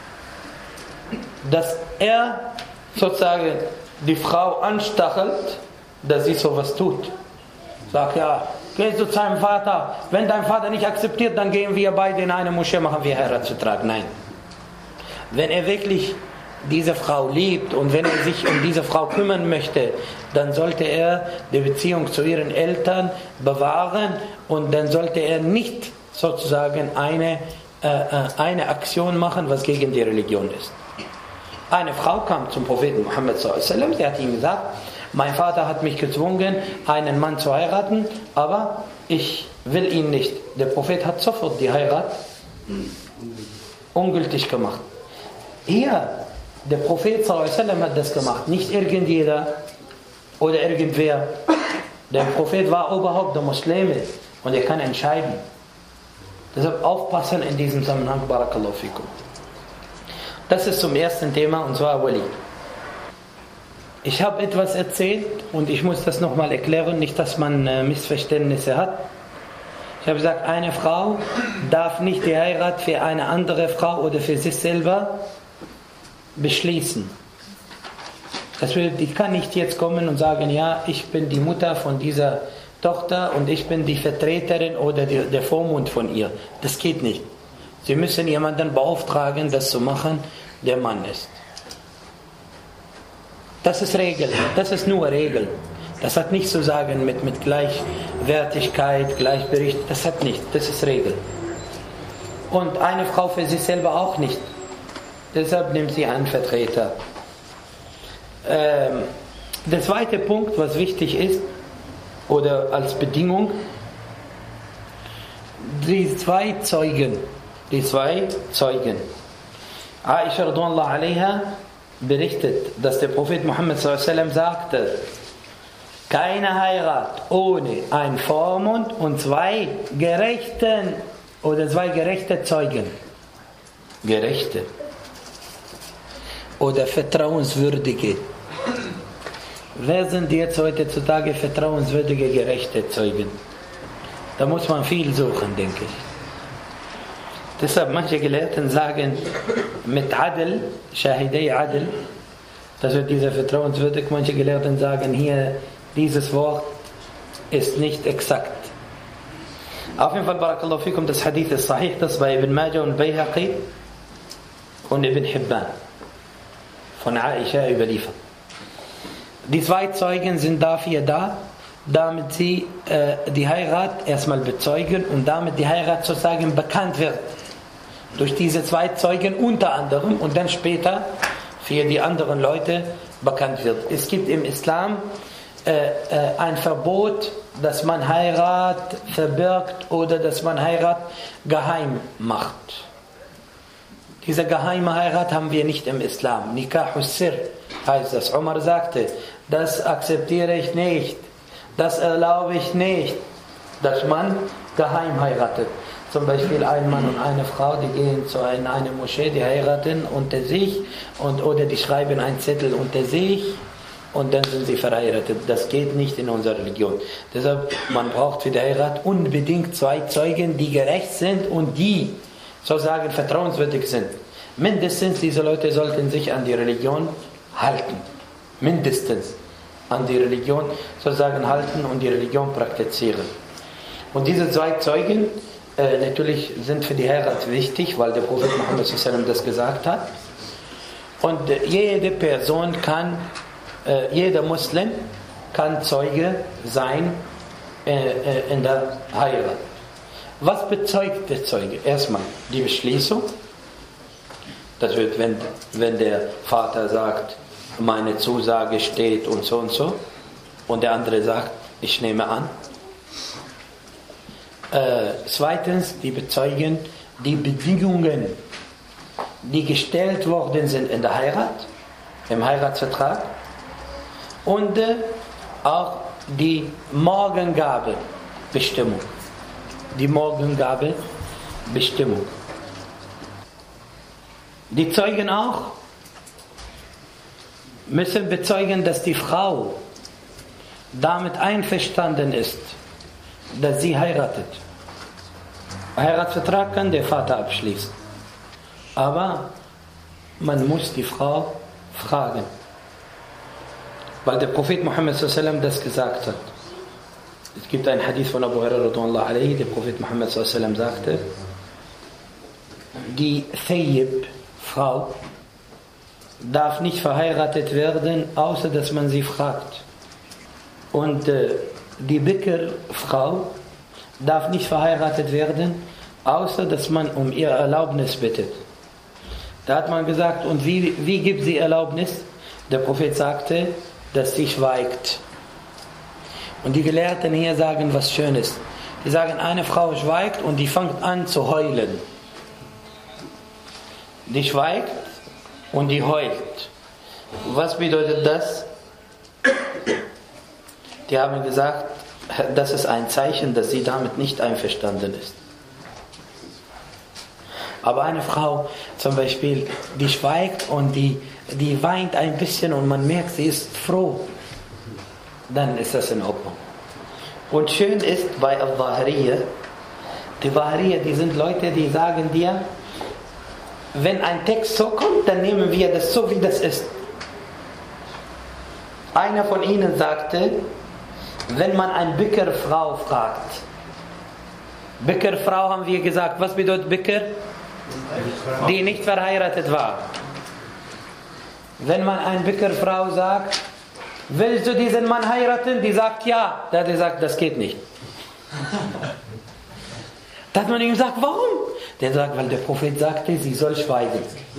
dass er sozusagen die Frau anstachelt, dass sie sowas tut. Sagt, ja, geh zu seinem Vater, wenn dein Vater nicht akzeptiert, dann gehen wir beide in eine Moschee, machen wir Heiratsvertrag. Nein. Wenn er wirklich diese Frau liebt und wenn er sich um diese Frau kümmern möchte, dann sollte er die Beziehung zu ihren Eltern bewahren und dann sollte er nicht sozusagen eine Aktion machen, was gegen die Religion ist. Eine Frau kam zum Propheten Muhammad sallallahu alaihi wasallam, sie hat ihm gesagt, mein Vater hat mich gezwungen, einen Mann zu heiraten, aber ich will ihn nicht. Der Prophet hat sofort die Heirat ungültig gemacht. Hier, der Prophet sallallahu alaihi wasallam hat das gemacht, nicht irgendjeder oder irgendwer. Der Prophet war Oberhaupt der Muslime und er kann entscheiden. Deshalb aufpassen in diesem Zusammenhang, Barakallahu fikum. Das ist zum ersten Thema, und zwar Wali. Ich habe etwas erzählt und ich muss das nochmal erklären, nicht, dass man Missverständnisse hat. Ich habe gesagt, eine Frau darf nicht die Heirat für eine andere Frau oder für sich selber beschließen. Ich kann nicht jetzt kommen und sagen, ja, ich bin die Mutter von dieser Tochter und ich bin die Vertreterin oder der Vormund von ihr. Das geht nicht. Sie müssen jemanden beauftragen, das zu machen, der Mann ist. Das ist Regel, das ist nur Regel. Das hat nichts zu sagen mit Gleichwertigkeit, Gleichbericht, das hat nichts, das ist Regel. Und eine Frau für sich selber auch nicht. Deshalb nimmt sie einen Vertreter. Der zweite Punkt, was wichtig ist, oder als Bedingung, die zwei Zeugen. Aisha radhiyallahu anha berichtet, dass der Prophet Muhammad sallallahu alaihi wasallam sagte, keine Heirat ohne ein Vormund und zwei gerechte Zeugen. Gerechte oder vertrauenswürdige. Wer sind jetzt heutzutage vertrauenswürdige, gerechte Zeugen? Da muss man viel suchen, denke ich. Deshalb manche Gelehrten sagen, mit Adl, Shahidei Adl, das wird dieser vertrauenswürdig, manche Gelehrten sagen hier, dieses Wort ist nicht exakt. Auf jeden Fall, Barakallahu fikum, das Hadith ist sahih, das bei Ibn Majah und Bayhaqi und Ibn Hibban von Aisha überliefert. Die zwei Zeugen sind dafür da, damit sie die Heirat erstmal bezeugen und damit die Heirat sozusagen bekannt wird. Durch diese zwei Zeugen unter anderem und dann später für die anderen Leute bekannt wird. Es gibt im Islam ein Verbot, dass man Heirat verbirgt oder dass man Heirat geheim macht. Diese geheime Heirat haben wir nicht im Islam. Nikahus Sir heißt das. Umar sagte, das akzeptiere ich nicht, das erlaube ich nicht, dass man geheim heiratet. Zum Beispiel ein Mann und eine Frau, die gehen zu einer Moschee, die heiraten unter sich oder die schreiben einen Zettel unter sich und dann sind sie verheiratet. Das geht nicht in unserer Religion. Deshalb, man braucht für die Heirat unbedingt zwei Zeugen, die gerecht sind und die sozusagen vertrauenswürdig sind. Mindestens diese Leute sollten sich an die Religion halten. Mindestens an die Religion sozusagen halten und die Religion praktizieren. Und diese 2 Zeugen natürlich sind für die Heirat wichtig, weil der Prophet Muhammad sallallahu das gesagt hat. Und jede Person kann, jeder Muslim kann Zeuge sein in der Heirat. Was bezeugt der Zeuge? Erstmal die Beschließung. Das wird, wenn der Vater sagt, meine Zusage steht und so, und der andere sagt, ich nehme an. Zweitens, die bezeugen die Bedingungen, die gestellt worden sind in der Heirat, im Heiratsvertrag, und auch die Morgengabebestimmung. Die Morgengabebestimmung. Die Zeugen auch müssen bezeugen, dass die Frau damit einverstanden ist, dass sie heiratet. Heiratsvertrag kann der Vater abschließen. Aber man muss die Frau fragen. Weil der Prophet Muhammad sallallahu alaihi wasallam das gesagt hat. Es gibt einen Hadith von Abu Hurairah radhiyallahu anhu, der Prophet Muhammad sallallahu alaihi wasallam sagte, die Thayyib, Frau, darf nicht verheiratet werden, außer dass man sie fragt. Und die Bikr, Frau, darf nicht verheiratet werden, außer dass man um ihre Erlaubnis bittet. Da hat man gesagt, und wie gibt sie Erlaubnis? Der Prophet sagte, dass sie schweigt. Und die Gelehrten hier sagen was Schönes. Die sagen, eine Frau schweigt und die fängt an zu heulen. Die schweigt und die heult. Was bedeutet das? Die haben gesagt, das ist ein Zeichen, dass sie damit nicht einverstanden ist. Aber eine Frau zum Beispiel, die schweigt und die weint ein bisschen und man merkt, sie ist froh, dann ist das in Ordnung. Und schön ist bei Al-Zahiriyya, die Zahiriyya, die sind Leute, die sagen dir, wenn ein Text so kommt, dann nehmen wir das so, wie das ist. Einer von ihnen sagte, wenn man eine Bikr-Frau fragt, Bikr-Frau haben wir gesagt, was bedeutet Bikr? Die nicht verheiratet war. Wenn man eine Bikr-Frau sagt, willst du diesen Mann heiraten? Die sagt ja. Der hat gesagt, das geht nicht. Da hat man ihm gesagt, warum? Der sagt, weil der Prophet sagte, sie soll schweigen.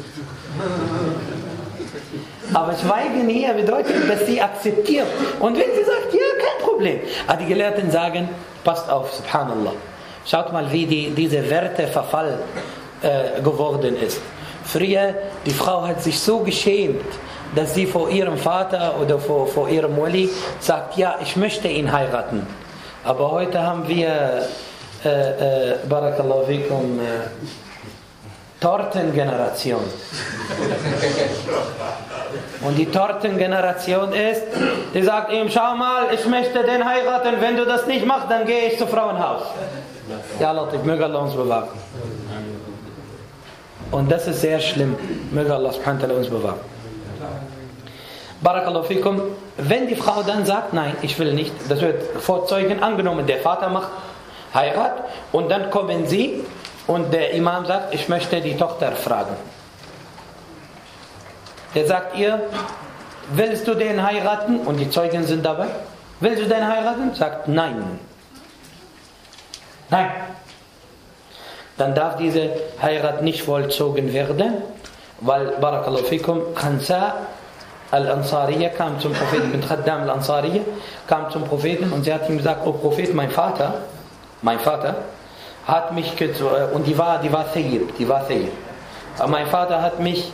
Aber schweigen hier bedeutet, dass sie akzeptiert. Und wenn sie sagt, ja, kein Problem. Aber die Gelehrten sagen, passt auf, subhanallah. Schaut mal, wie diese Werteverfall geworden ist. Früher, die Frau hat sich so geschämt, dass sie vor ihrem Vater oder vor ihrem Wali sagt, ja, ich möchte ihn heiraten. Aber heute haben wir Barakallahu fikum Tortengeneration. Und die Tortengeneration ist, die sagt ihm, schau mal, ich möchte den heiraten, wenn du das nicht machst, dann gehe ich zum Frauenhaus. Ja, Leute, möge Allah uns bewahren. Und das ist sehr schlimm. Möge Allah subhanahu wa ta'ala uns bewahren. Barakallahu fikum. Wenn die Frau dann sagt, nein, ich will nicht, das wird vor Zeugen angenommen, der Vater macht Heirat und dann kommen sie und der Imam sagt, ich möchte die Tochter fragen. Der sagt ihr, willst du den heiraten? Und die Zeugen sind dabei. Willst du den heiraten? Sagt nein. Nein. Dann darf diese Heirat nicht vollzogen werden, weil, Barakallahu fikum, Khansa al-Ansariya kam zum Propheten, bin Khaddam al-Ansariya, kam zum Propheten und sie hat ihm gesagt, oh Prophet, mein Vater hat mich, und die war Thayyib. Aber mein Vater hat mich,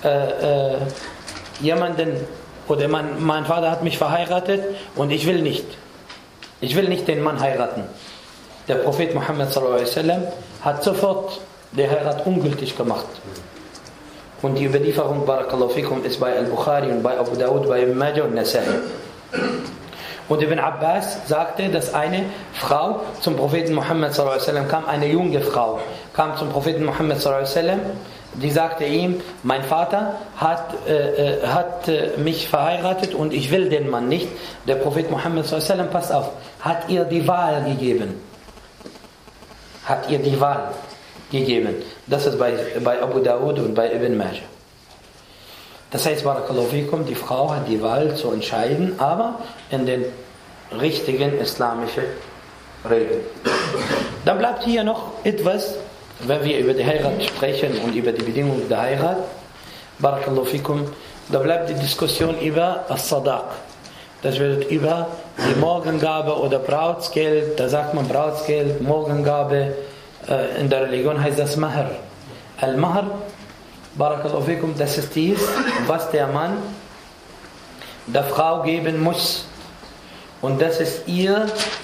mein Vater hat mich verheiratet und ich will nicht den Mann heiraten. Der Prophet Muhammad sallallahu alaihi wasallam hat sofort die Heirat ungültig gemacht. Und die Überlieferung, Barakallahu fikum, ist bei Al-Bukhari und bei Abu Dawud, bei Ibn Majah und Nasa'i. Und Ibn Abbas sagte, dass eine Frau zum Propheten Muhammad sallallahu alaihi wasallam kam, eine junge Frau, kam zum Propheten Muhammad sallallahu alaihi wasallam Die sagte ihm, mein Vater hat mich verheiratet und ich will den Mann nicht. Der Prophet Muhammad s.a.w. passt auf, hat ihr die Wahl gegeben. Hat ihr die Wahl gegeben. Das ist bei Abu Dawud und bei Ibn Majah. Das heißt, Barakallahu fikum, die Frau hat die Wahl zu entscheiden, aber in den richtigen islamischen Regeln. Dann bleibt hier noch etwas, wenn wir über die Heirat sprechen und über die Bedingungen der Heirat. Barakallahu fikum, da bleibt die Diskussion über As-Sadaq. Das wird über die Morgengabe oder Brautsgeld, da sagt man Brautsgeld, Morgengabe, in der Religion heißt das Mahr. Al-Mahr, Barakallahu fikum, das ist dies, was der Mann der Frau geben muss. Und das ist ihr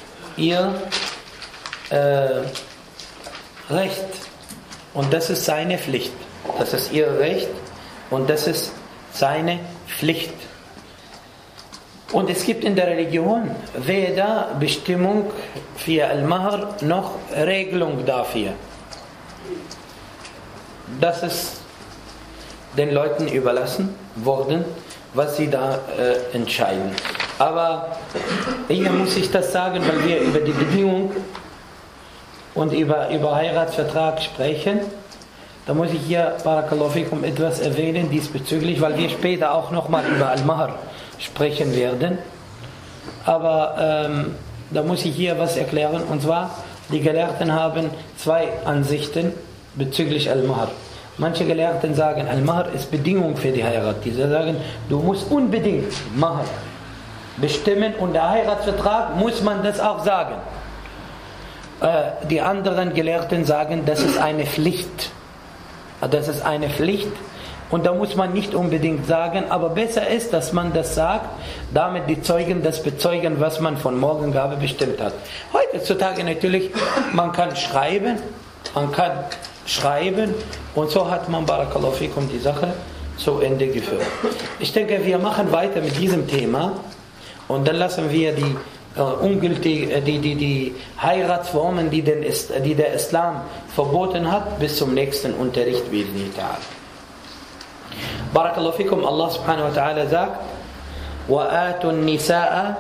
Recht. Und das ist seine Pflicht. Das ist ihr Recht und das ist seine Pflicht. Und es gibt in der Religion weder Bestimmung für Al-Mahr noch Regelung dafür. Das ist den Leuten überlassen worden, was sie da entscheiden. Aber hier muss ich das sagen, weil wir über die Bedingung und über Heiratsvertrag sprechen. Da muss ich hier, Barakallahu fikum, etwas erwähnen diesbezüglich, weil wir später auch nochmal über Al-Mahr sprechen werden. Aber da muss ich hier was erklären. Und zwar, die Gelehrten haben zwei Ansichten bezüglich Al-Mahr. Manche Gelehrten sagen, Al-Mahr ist Bedingung für die Heirat. Diese sagen, du musst unbedingt Mahr bestimmen und der Heiratsvertrag muss man das auch sagen. Die anderen Gelehrten sagen, das ist eine Pflicht. Das ist eine Pflicht und da muss man nicht unbedingt sagen, aber besser ist, dass man das sagt, damit die Zeugen das bezeugen, was man von Morgengabe bestimmt hat. Heutzutage natürlich, man kann schreiben und so hat man, Barakallahu fikum, die Sache zu Ende geführt. Ich denke, wir machen weiter mit diesem Thema und dann lassen wir die Heiratsformen, die der Islam verboten hat, bis zum nächsten Unterricht. Barakallahu fikum, Allah subhanahu wa ta'ala sagt, وَآتُوا النِّسَاءَ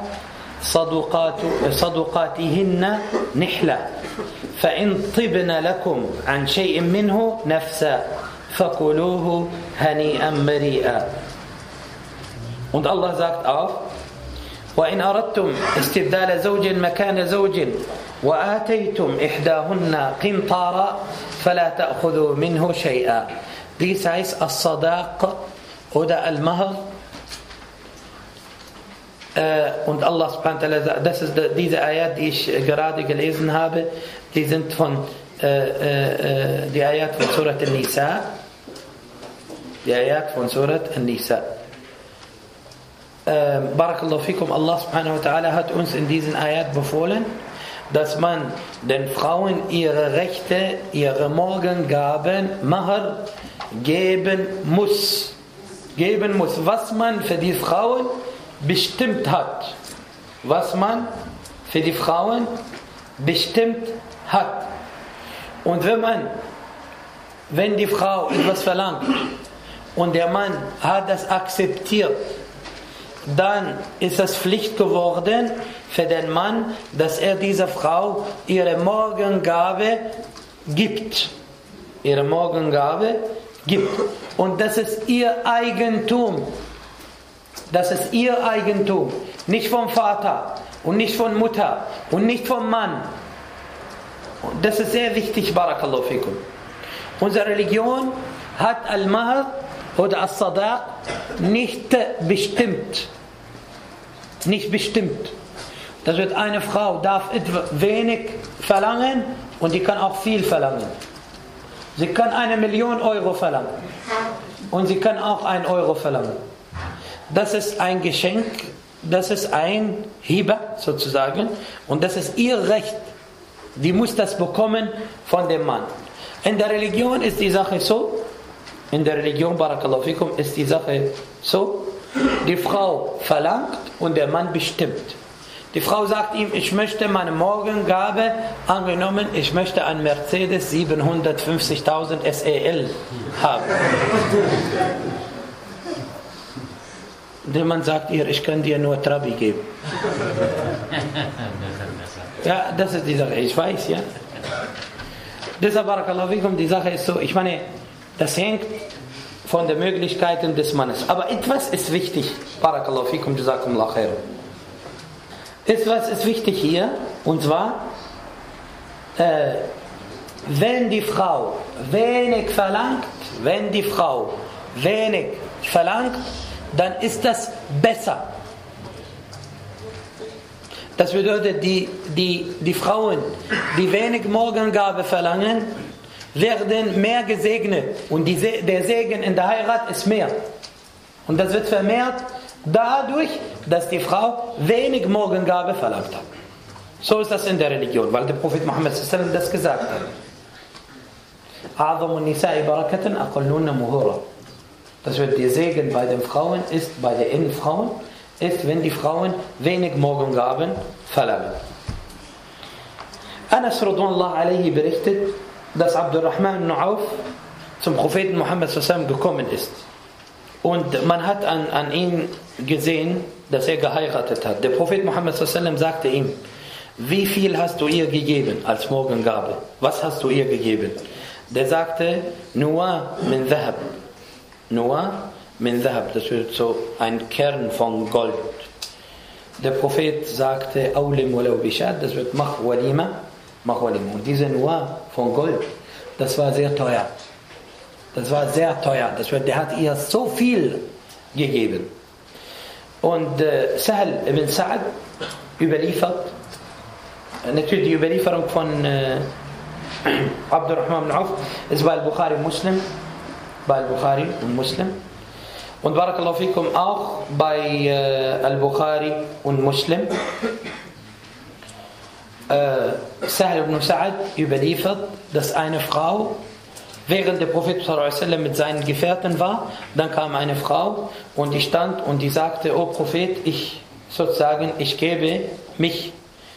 صَدُقَاتِهِنَّ نِحْلَةً فَإِنْ طِبْنَ لَكُمْ عَنْ شَيْءٍ مِّنْهُ نَفْسًا فَكُلُوهُ هَنِيئًا مَرِيئًا. Und Allah sagt auch, وَإِنْ أَرَدْتُمْ اسْتِبْدَالَ زَوْجٍ مَكَانَ زَوْجٍ وَآتَيْتُمْ إِحْدَاهُنَّ قِنْطَارًا فَلَا تَأْخُذُوا مِنْهُ شَيْئًا. Dies heißt As-Sadaq oder Al-Mahr. Und Allah subhanahu wa ta'ala, das ist diese Ayat, die ich gerade gelesen habe, die sind von die Ayat von Surat An-Nisa. Die Ayat von Surat An-Nisa. Barakallahu fikum, Allah subhanahu wa ta'ala hat uns in diesen Ayat befohlen, dass man den Frauen ihre Rechte, ihre Morgengaben, Mahr, geben muss. Was man für die Frauen bestimmt hat. Was man für die Frauen bestimmt hat. Und wenn die Frau etwas verlangt und der Mann hat das akzeptiert, dann ist es Pflicht geworden für den Mann, dass er dieser Frau ihre Morgengabe gibt. Ihre Morgengabe gibt. Und das ist ihr Eigentum. Das ist ihr Eigentum. Nicht vom Vater und nicht von Mutter und nicht vom Mann. Und das ist sehr wichtig, Barakallahu fikum. Unsere Religion hat Al-Mahr oder As-Sadaq nicht bestimmt. Nicht bestimmt. Das wird eine Frau darf wenig verlangen und die kann auch viel verlangen. Sie kann 1 Million Euro verlangen und sie kann auch 1 Euro verlangen. Das ist ein Geschenk, das ist ein Hiba sozusagen und das ist ihr Recht. Die muss das bekommen von dem Mann. In der Religion ist die Sache so, Barakallahu fikum, ist die Sache so, die Frau verlangt und der Mann bestimmt. Die Frau sagt ihm, ich möchte meine Morgengabe, angenommen, ich möchte ein Mercedes 750.000 SEL haben. Der Mann sagt ihr, ich kann dir nur Trabi geben. Ja, das ist die Sache, ich weiß, ja. Deshalb, Barakallahu fikum, die Sache ist so, ich meine, das hängt von den Möglichkeiten des Mannes. Aber etwas ist wichtig, Barakallahu fikum, Jazakumullah khair. Etwas ist wichtig hier, und zwar, wenn die Frau wenig verlangt, dann ist das besser. Das bedeutet, die Frauen, die wenig Morgengabe verlangen, werden mehr gesegnet. Und der Segen in der Heirat ist mehr. Und das wird vermehrt dadurch, dass die Frau wenig Morgengabe verlangt hat. So ist das in der Religion, weil der Prophet Muhammad sallallahu alaihi wasallam das gesagt hat. أعظم النساء بركة أقلهن مهورا. Das wird der Segen bei den Frauen ist, bei den Ehefrauen, ist, wenn die Frauen wenig Morgengaben verlangen. Anas radhiyallahu anhu berichtet, dass Abdurrahman ibn Auf zum Propheten Muhammad sallallahu alaihi wasallam gekommen ist. Und man hat an ihm gesehen, dass er geheiratet hat. Der Prophet Muhammad sallallahu alaihi wasallam sagte ihm, wie viel hast du ihr gegeben als Morgengabe? Was hast du ihr gegeben? Der sagte, nur min dhahab. Nur min dhahab. Das wird so ein Kern von Gold. Der Prophet sagte, awlim walau bishad. Das wird mach walima. Und diese nur von Gold, das war sehr teuer. Der hat ihr so viel gegeben. Und Sahl ibn Sa'ad überliefert, natürlich die Überlieferung von Abdurrahman ibn Auf ist bei Al-Bukhari und Muslim. Und Barakallahu fikum auch bei Al-Bukhari und Muslim. Sahl ibn Sa'ad überliefert, dass eine Frau, während der Prophet sallallahu alaihi wasallam mit seinen Gefährten war, dann kam eine Frau und die stand und die sagte, O Prophet, ich gebe mich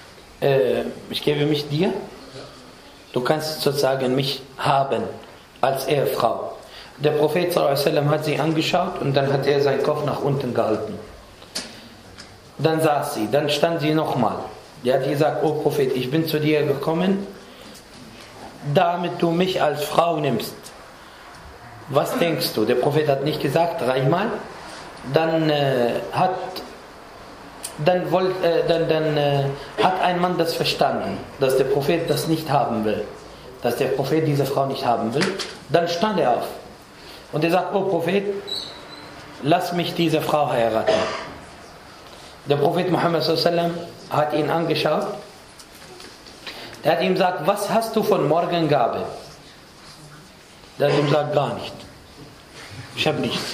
dir. Du kannst sozusagen mich haben als Ehefrau. Der Prophet sallallahu alaihi wasallam hat sie angeschaut und dann hat er seinen Kopf nach unten gehalten. Dann saß sie, dann stand sie nochmal. Die hat gesagt, O Prophet, ich bin zu dir gekommen, damit du mich als Frau nimmst. Was denkst du? Der Prophet hat nicht gesagt, dreimal. Dann hat ein Mann das verstanden, dass der Prophet das nicht haben will, dass der Prophet diese Frau nicht haben will. Dann stand er auf und er sagt, O Prophet, lass mich diese Frau heiraten. Der Prophet Muhammad sallallahu alaihi wasallam hat ihn angeschaut. Er hat ihm gesagt, was hast du von Morgengabe? Der hat ihm gesagt, gar nicht. Ich habe nichts.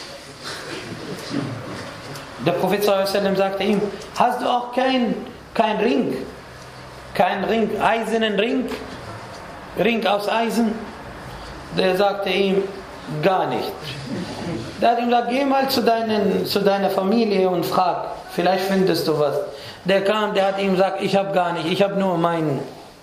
Der Prophet sallallahu alaihi wasallam sagte ihm, hast du auch kein Ring? Kein Ring, eisernen Ring? Ring aus Eisen? Der sagte ihm, gar nicht. Der hat ihm gesagt, geh mal zu deiner Familie und frag, vielleicht findest du was. Der kam, der hat ihm gesagt, ich habe gar nicht, ich habe nur mein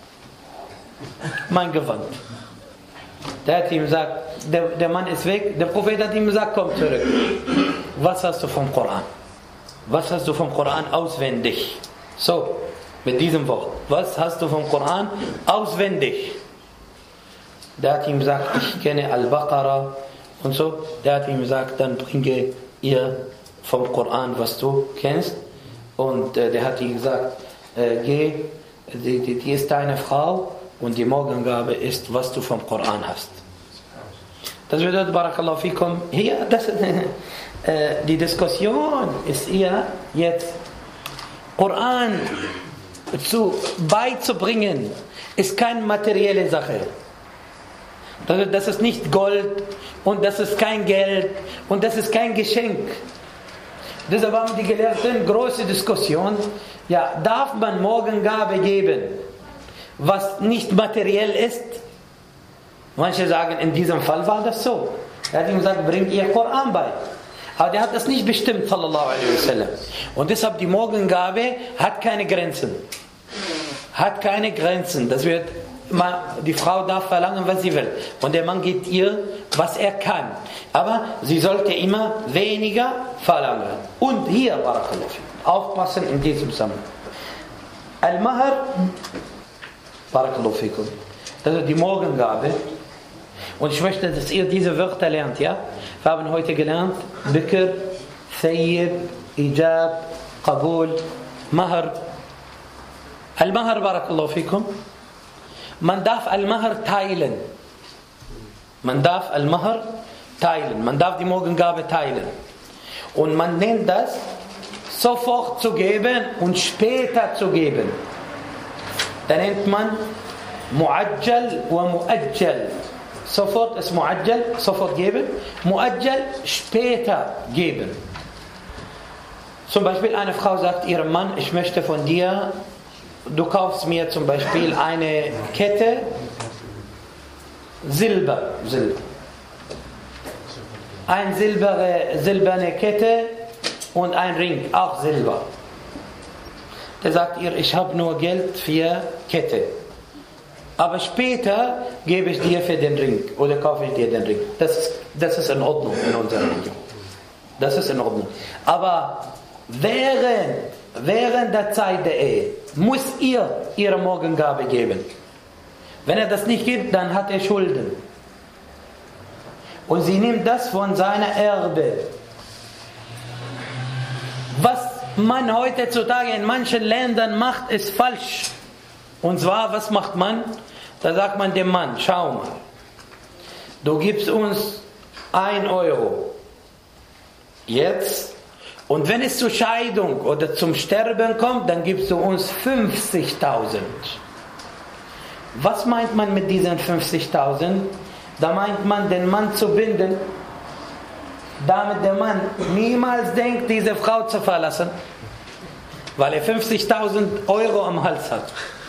Gewand. Der hat ihm gesagt, der Mann ist weg. Der Prophet hat ihm gesagt, komm zurück. Was hast du vom Koran? Was hast du vom Koran auswendig? So, mit diesem Wort. Was hast du vom Koran auswendig? Der hat ihm gesagt, ich kenne Al-Baqarah und so. Der hat ihm gesagt, dann bringe ihr vom Koran, was du kennst. Und der hat ihm gesagt, geh, die ist deine Frau und die Morgengabe ist, was du vom Koran hast. Das bedeutet, Barakallahu fikum, hier, die Diskussion ist ihr jetzt, Koran beizubringen, ist keine materielle Sache. Das ist nicht Gold und das ist kein Geld und das ist kein Geschenk. Deshalb haben die Gelehrten große Diskussion. Ja, darf man Morgengabe geben, was nicht materiell ist? Manche sagen, in diesem Fall war das so. Er hat ihm gesagt, bringt ihr Koran bei. Aber der hat das nicht bestimmt, sallallahu alaihi wasallam. Und deshalb die Morgengabe hat keine Grenzen. Hat keine Grenzen. Das wird, die Frau darf verlangen, was sie will. Und der Mann gibt ihr was er kann. Aber sie sollte immer weniger verlangen. Und hier, Barakallahu fikum, aufpassen in diesem Zusammenhang. Al-Mahr, Barakallahu fikum, das ist die Morgengabe. Und ich möchte, dass ihr diese Wörter lernt, ja? Wir haben heute gelernt, Bikr, Thayyib, Ijab, Qabul, Mahr. Al-Mahr, Barakallahu fikum, man darf Al-Mahr teilen. Man darf Al-Mahr teilen. Man darf die Morgengabe teilen. Und man nennt das, sofort zu geben und später zu geben. Da nennt man Mu'ajjal wa Mu'ajjal. Sofort ist Mu'ajjal, sofort geben. Mu'ajjal, später geben. Zum Beispiel eine Frau sagt ihrem Mann, ich möchte von dir, du kaufst mir zum Beispiel eine Kette Silber. Eine silberne Kette und ein Ring, auch Silber. Der sagt ihr, ich habe nur Geld für Kette. Aber später gebe ich dir für den Ring oder kaufe ich dir den Ring. Das ist in Ordnung in unserer Religion. Das ist in Ordnung. Aber während der Zeit der Ehe muss ihr ihre Morgengabe geben. Wenn er das nicht gibt, dann hat er Schulden. Und sie nimmt das von seiner Erbe. Was man heutzutage in manchen Ländern macht, ist falsch. Und zwar, was macht man? Da sagt man dem Mann, schau mal, du gibst uns 1 Euro. Jetzt. Und wenn es zur Scheidung oder zum Sterben kommt, dann gibst du uns 50.000. Was meint man mit diesen 50.000? Da meint man, den Mann zu binden, damit der Mann niemals denkt, diese Frau zu verlassen, weil er 50.000 Euro am Hals hat.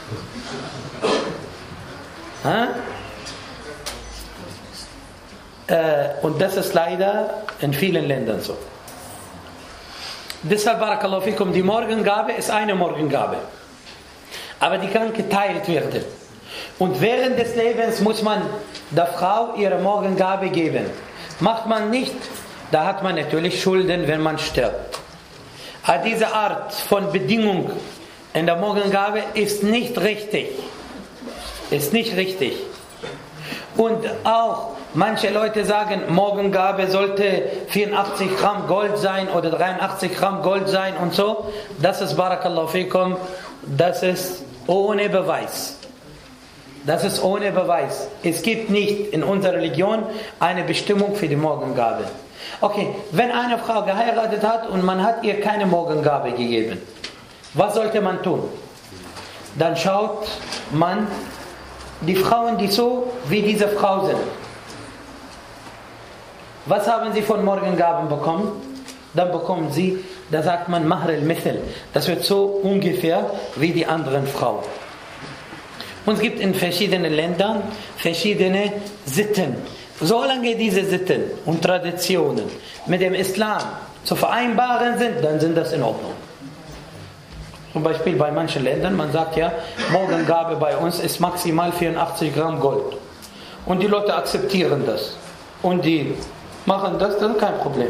Und das ist leider in vielen Ländern so. Deshalb, Barakallahu fikum, die Morgengabe ist eine Morgengabe. Aber die kann geteilt werden. Und während des Lebens muss man der Frau ihre Morgengabe geben. Macht man nicht, da hat man natürlich Schulden, wenn man stirbt. Aber diese Art von Bedingung in der Morgengabe ist nicht richtig. Ist nicht richtig. Und auch manche Leute sagen, Morgengabe sollte 84 Gramm Gold sein oder 83 Gramm Gold sein und so. Das ist, Barakallahu fikum, das ist ohne Beweis. Das ist ohne Beweis. Es gibt nicht in unserer Religion eine Bestimmung für die Morgengabe. Okay, wenn eine Frau geheiratet hat und man hat ihr keine Morgengabe gegeben, was sollte man tun? Dann schaut man die Frauen, die so wie diese Frau sind. Was haben sie von Morgengaben bekommen? Dann bekommen sie, da sagt man Mahr al-Mithl. Das wird so ungefähr wie die anderen Frauen. Und es gibt in verschiedenen Ländern verschiedene Sitten. Solange diese Sitten und Traditionen mit dem Islam zu vereinbaren sind, dann sind das in Ordnung. Zum Beispiel bei manchen Ländern, man sagt ja, Morgengabe bei uns ist maximal 84 Gramm Gold. Und die Leute akzeptieren das. Und die machen das, dann kein Problem.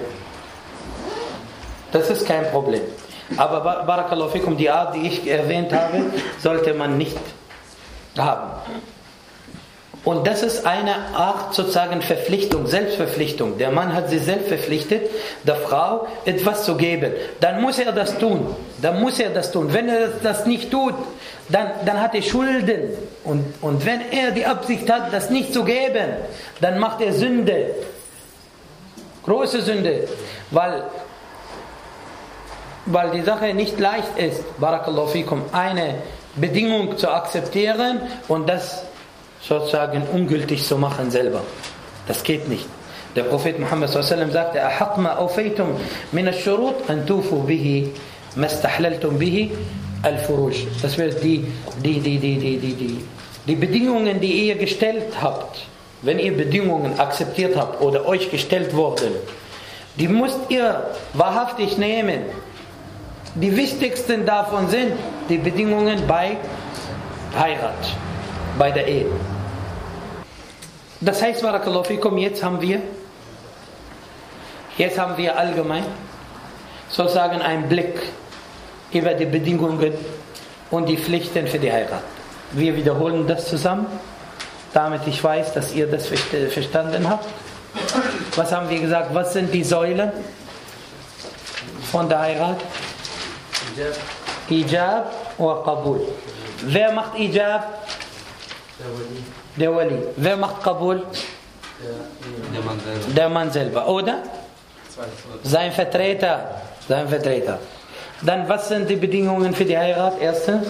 Das ist kein Problem. Aber Barakallahu fikum, die Art, die ich erwähnt habe, sollte man nicht haben. Und das ist eine Art sozusagen Verpflichtung, Selbstverpflichtung. Der Mann hat sich selbst verpflichtet, der Frau etwas zu geben. Dann muss er das tun. Wenn er das nicht tut, dann hat er Schulden. Und wenn er die Absicht hat, das nicht zu geben, dann macht er Sünde. Große Sünde. Weil die Sache nicht leicht ist, Barakallahu fikum, eine Bedingung zu akzeptieren und das sozusagen ungültig zu machen selber. Das geht nicht. Der Prophet Muhammad sallallahu alaihi wasallam sagte: "Ahaq ma awfaytum min ash-shurut an tufu bihi ma istahlaltum bihi al-furuj." Das wird die Bedingungen, die ihr gestellt habt, wenn ihr Bedingungen akzeptiert habt oder euch gestellt wurden, die müsst ihr wahrhaftig nehmen. Die wichtigsten davon sind die Bedingungen bei Heirat, bei der Ehe. Das heißt, Barakallahu fikum, jetzt haben wir allgemein sozusagen einen Blick über die Bedingungen und die Pflichten für die Heirat. Wir wiederholen das zusammen, damit ich weiß, dass ihr das verstanden habt. Was haben wir gesagt? Was sind die Säulen von der Heirat? Ijab wa Qabul. Wer macht Ijab? Der Wali. Wer macht Qabul? Der Mann selber. Oder? Sein Vertreter. Dann, was sind die Bedingungen für die Heirat? Erstens?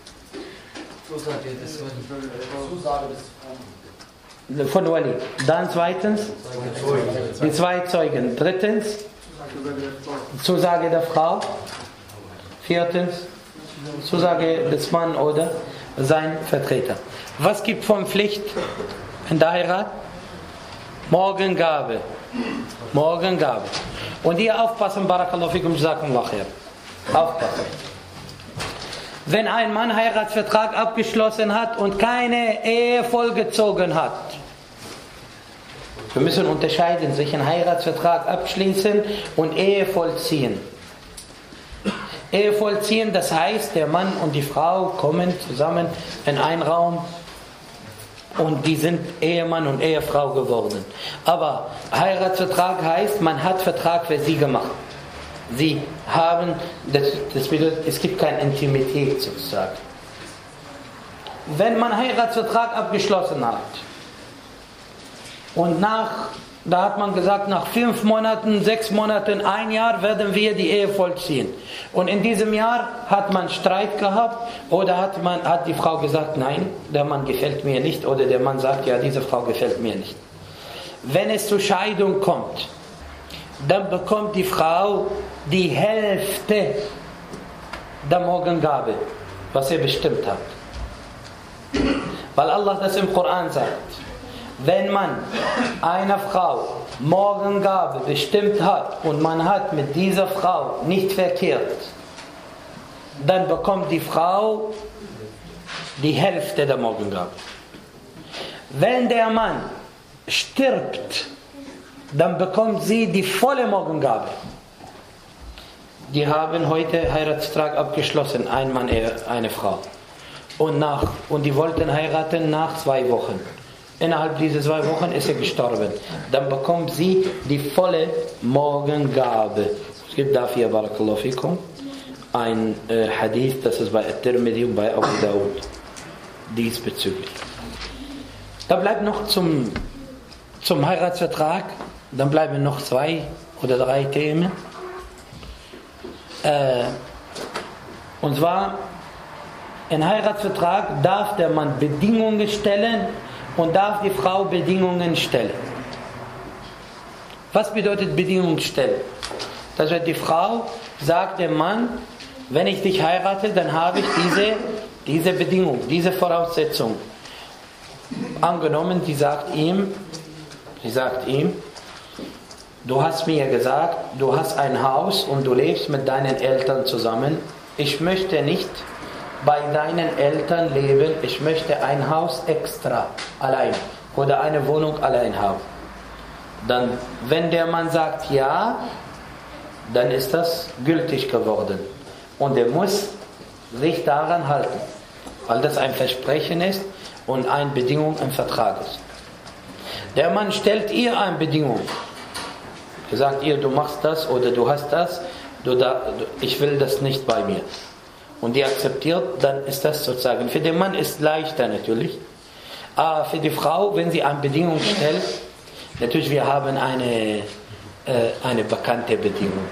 Zusage von Wali. Dann zweitens? Die zwei Zeugen. Drittens? Zusage der Frau. Viertens? Zusage des Mannes oder sein Vertreter. Was gibt von Pflicht in der Heirat? Morgengabe. Und hier aufpassen, Barakallahu fikum, Jazakumullah khair. Aufpassen. Wenn ein Mann Heiratsvertrag abgeschlossen hat und keine Ehe vollgezogen hat. Wir müssen unterscheiden, sich einen Heiratsvertrag abschließen und Ehe vollziehen. Ehe vollziehen, das heißt, der Mann und die Frau kommen zusammen in einen Raum und die sind Ehemann und Ehefrau geworden. Aber Heiratsvertrag heißt, man hat Vertrag für sie gemacht. Sie haben, das bedeutet, es gibt keine Intimität sozusagen. Wenn man Heiratsvertrag abgeschlossen hat und da hat man gesagt, nach 5 Monaten, 6 Monaten, 1 Jahr werden wir die Ehe vollziehen. Und in diesem Jahr hat man Streit gehabt oder hat die Frau gesagt, nein, der Mann gefällt mir nicht, oder der Mann sagt, ja, diese Frau gefällt mir nicht. Wenn es zur Scheidung kommt, dann bekommt die Frau die Hälfte der Morgengabe, was er bestimmt hat. Weil Allah das im Koran sagt. Wenn man einer Frau Morgengabe bestimmt hat und man hat mit dieser Frau nicht verkehrt, dann bekommt die Frau die Hälfte der Morgengabe. Wenn der Mann stirbt, dann bekommt sie die volle Morgengabe. Die haben heute Heiratsvertrag abgeschlossen, ein Mann, eine Frau. Und die wollten heiraten nach 2 Wochen. Innerhalb dieser 2 Wochen ist er gestorben. Dann bekommt sie die volle Morgengabe. Es gibt dafür, Barakallahu fikum, ein Hadith, das ist bei At-Tirmidhi und bei Abu Dawud diesbezüglich. Da bleibt noch zum Heiratsvertrag, dann bleiben noch 2 oder 3 Themen. Und zwar, in Heiratsvertrag darf der Mann Bedingungen stellen und darf die Frau Bedingungen stellen. Was bedeutet Bedingungen stellen? Das heißt, die Frau sagt dem Mann, wenn ich dich heirate, dann habe ich diese Bedingung, diese Voraussetzung. Angenommen, sie sagt ihm, du hast mir gesagt, du hast ein Haus und du lebst mit deinen Eltern zusammen. Ich möchte nicht bei deinen Eltern leben, ich möchte ein Haus extra, allein, oder eine Wohnung allein haben. Dann, wenn der Mann sagt ja, dann ist das gültig geworden. Und er muss sich daran halten, weil das ein Versprechen ist und eine Bedingung im Vertrag ist. Der Mann stellt ihr eine Bedingung. Er sagt ihr, du machst das oder du hast das, ich will das nicht bei mir. Und die akzeptiert, dann ist das sozusagen, für den Mann ist leichter natürlich, aber für die Frau, wenn sie eine Bedingung stellt, natürlich, wir haben eine bekannte Bedingung.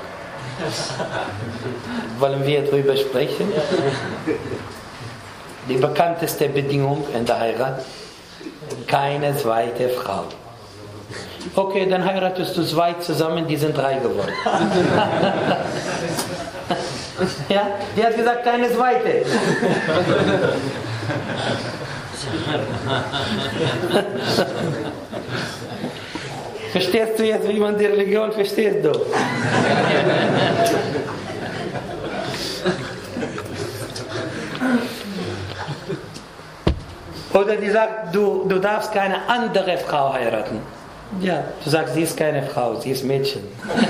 Wollen wir darüber sprechen? Die bekannteste Bedingung in der Heirat: keine zweite Frau. Okay, dann heiratest du 2 zusammen, die sind 3 geworden. Ja, die hat gesagt, keine zweite. Verstehst du jetzt, wie man die Religion versteht, du? Oder die sagt, du darfst keine andere Frau heiraten. Ja, du sagst, sie ist keine Frau, sie ist Mädchen.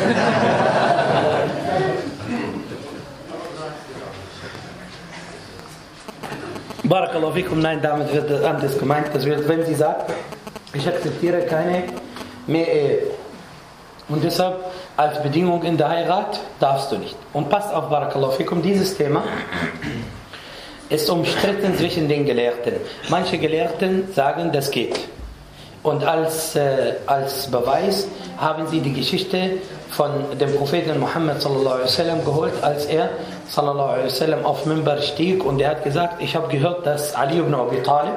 Barakallahu fikum, nein, damit wird anders gemeint. Das wird, wenn sie sagt, ich akzeptiere keine mehr Ehe. Und deshalb, als Bedingung in der Heirat, darfst du nicht. Und passt auf, Barakallahu fikum, dieses Thema ist umstritten zwischen den Gelehrten. Manche Gelehrten sagen, das geht. Und als Beweis haben sie die Geschichte von dem Propheten Muhammad sallallahu alaihi wasallam geholt, als er sallallahu alaihi wasallam auf Minbar stieg und er hat gesagt, ich habe gehört, dass Ali ibn Abi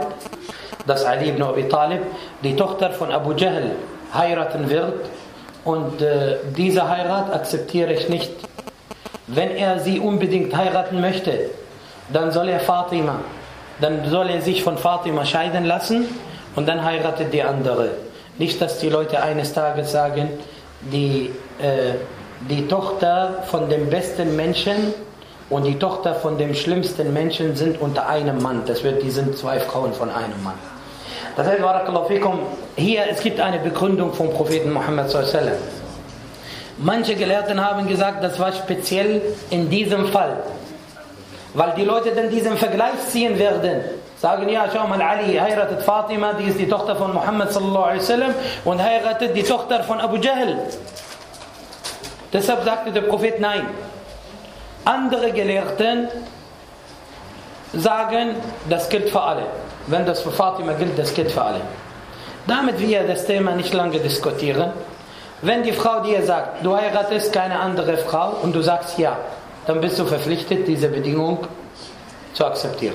Talib die Tochter von Abu Jahl heiraten wird und diese Heirat akzeptiere ich nicht. Wenn er sie unbedingt heiraten möchte, dann soll er sich von Fatima scheiden lassen und dann heiratet die andere. Nicht, dass die Leute eines Tages sagen, die Tochter von dem besten Menschen und die Tochter von dem schlimmsten Menschen sind unter einem Mann. Die sind zwei Frauen von einem Mann. Das heißt, Barakallahu fikum, hier, es gibt eine Begründung vom Propheten Muhammad sallallahu alaihi wasallam. Manche Gelehrten haben gesagt, das war speziell in diesem Fall. Weil die Leute dann diesen Vergleich ziehen werden. Sagen, ja, schau mal, Ali heiratet Fatima, die ist die Tochter von Muhammad sallallahu alaihi wasallam und heiratet die Tochter von Abu Jahl. Deshalb sagte der Prophet, nein. Andere Gelehrten sagen, das gilt für alle. Wenn das für Fatima gilt, das gilt für alle. Damit wir das Thema nicht lange diskutieren. Wenn die Frau dir sagt, du heiratest keine andere Frau und du sagst ja, dann bist du verpflichtet, diese Bedingung zu akzeptieren.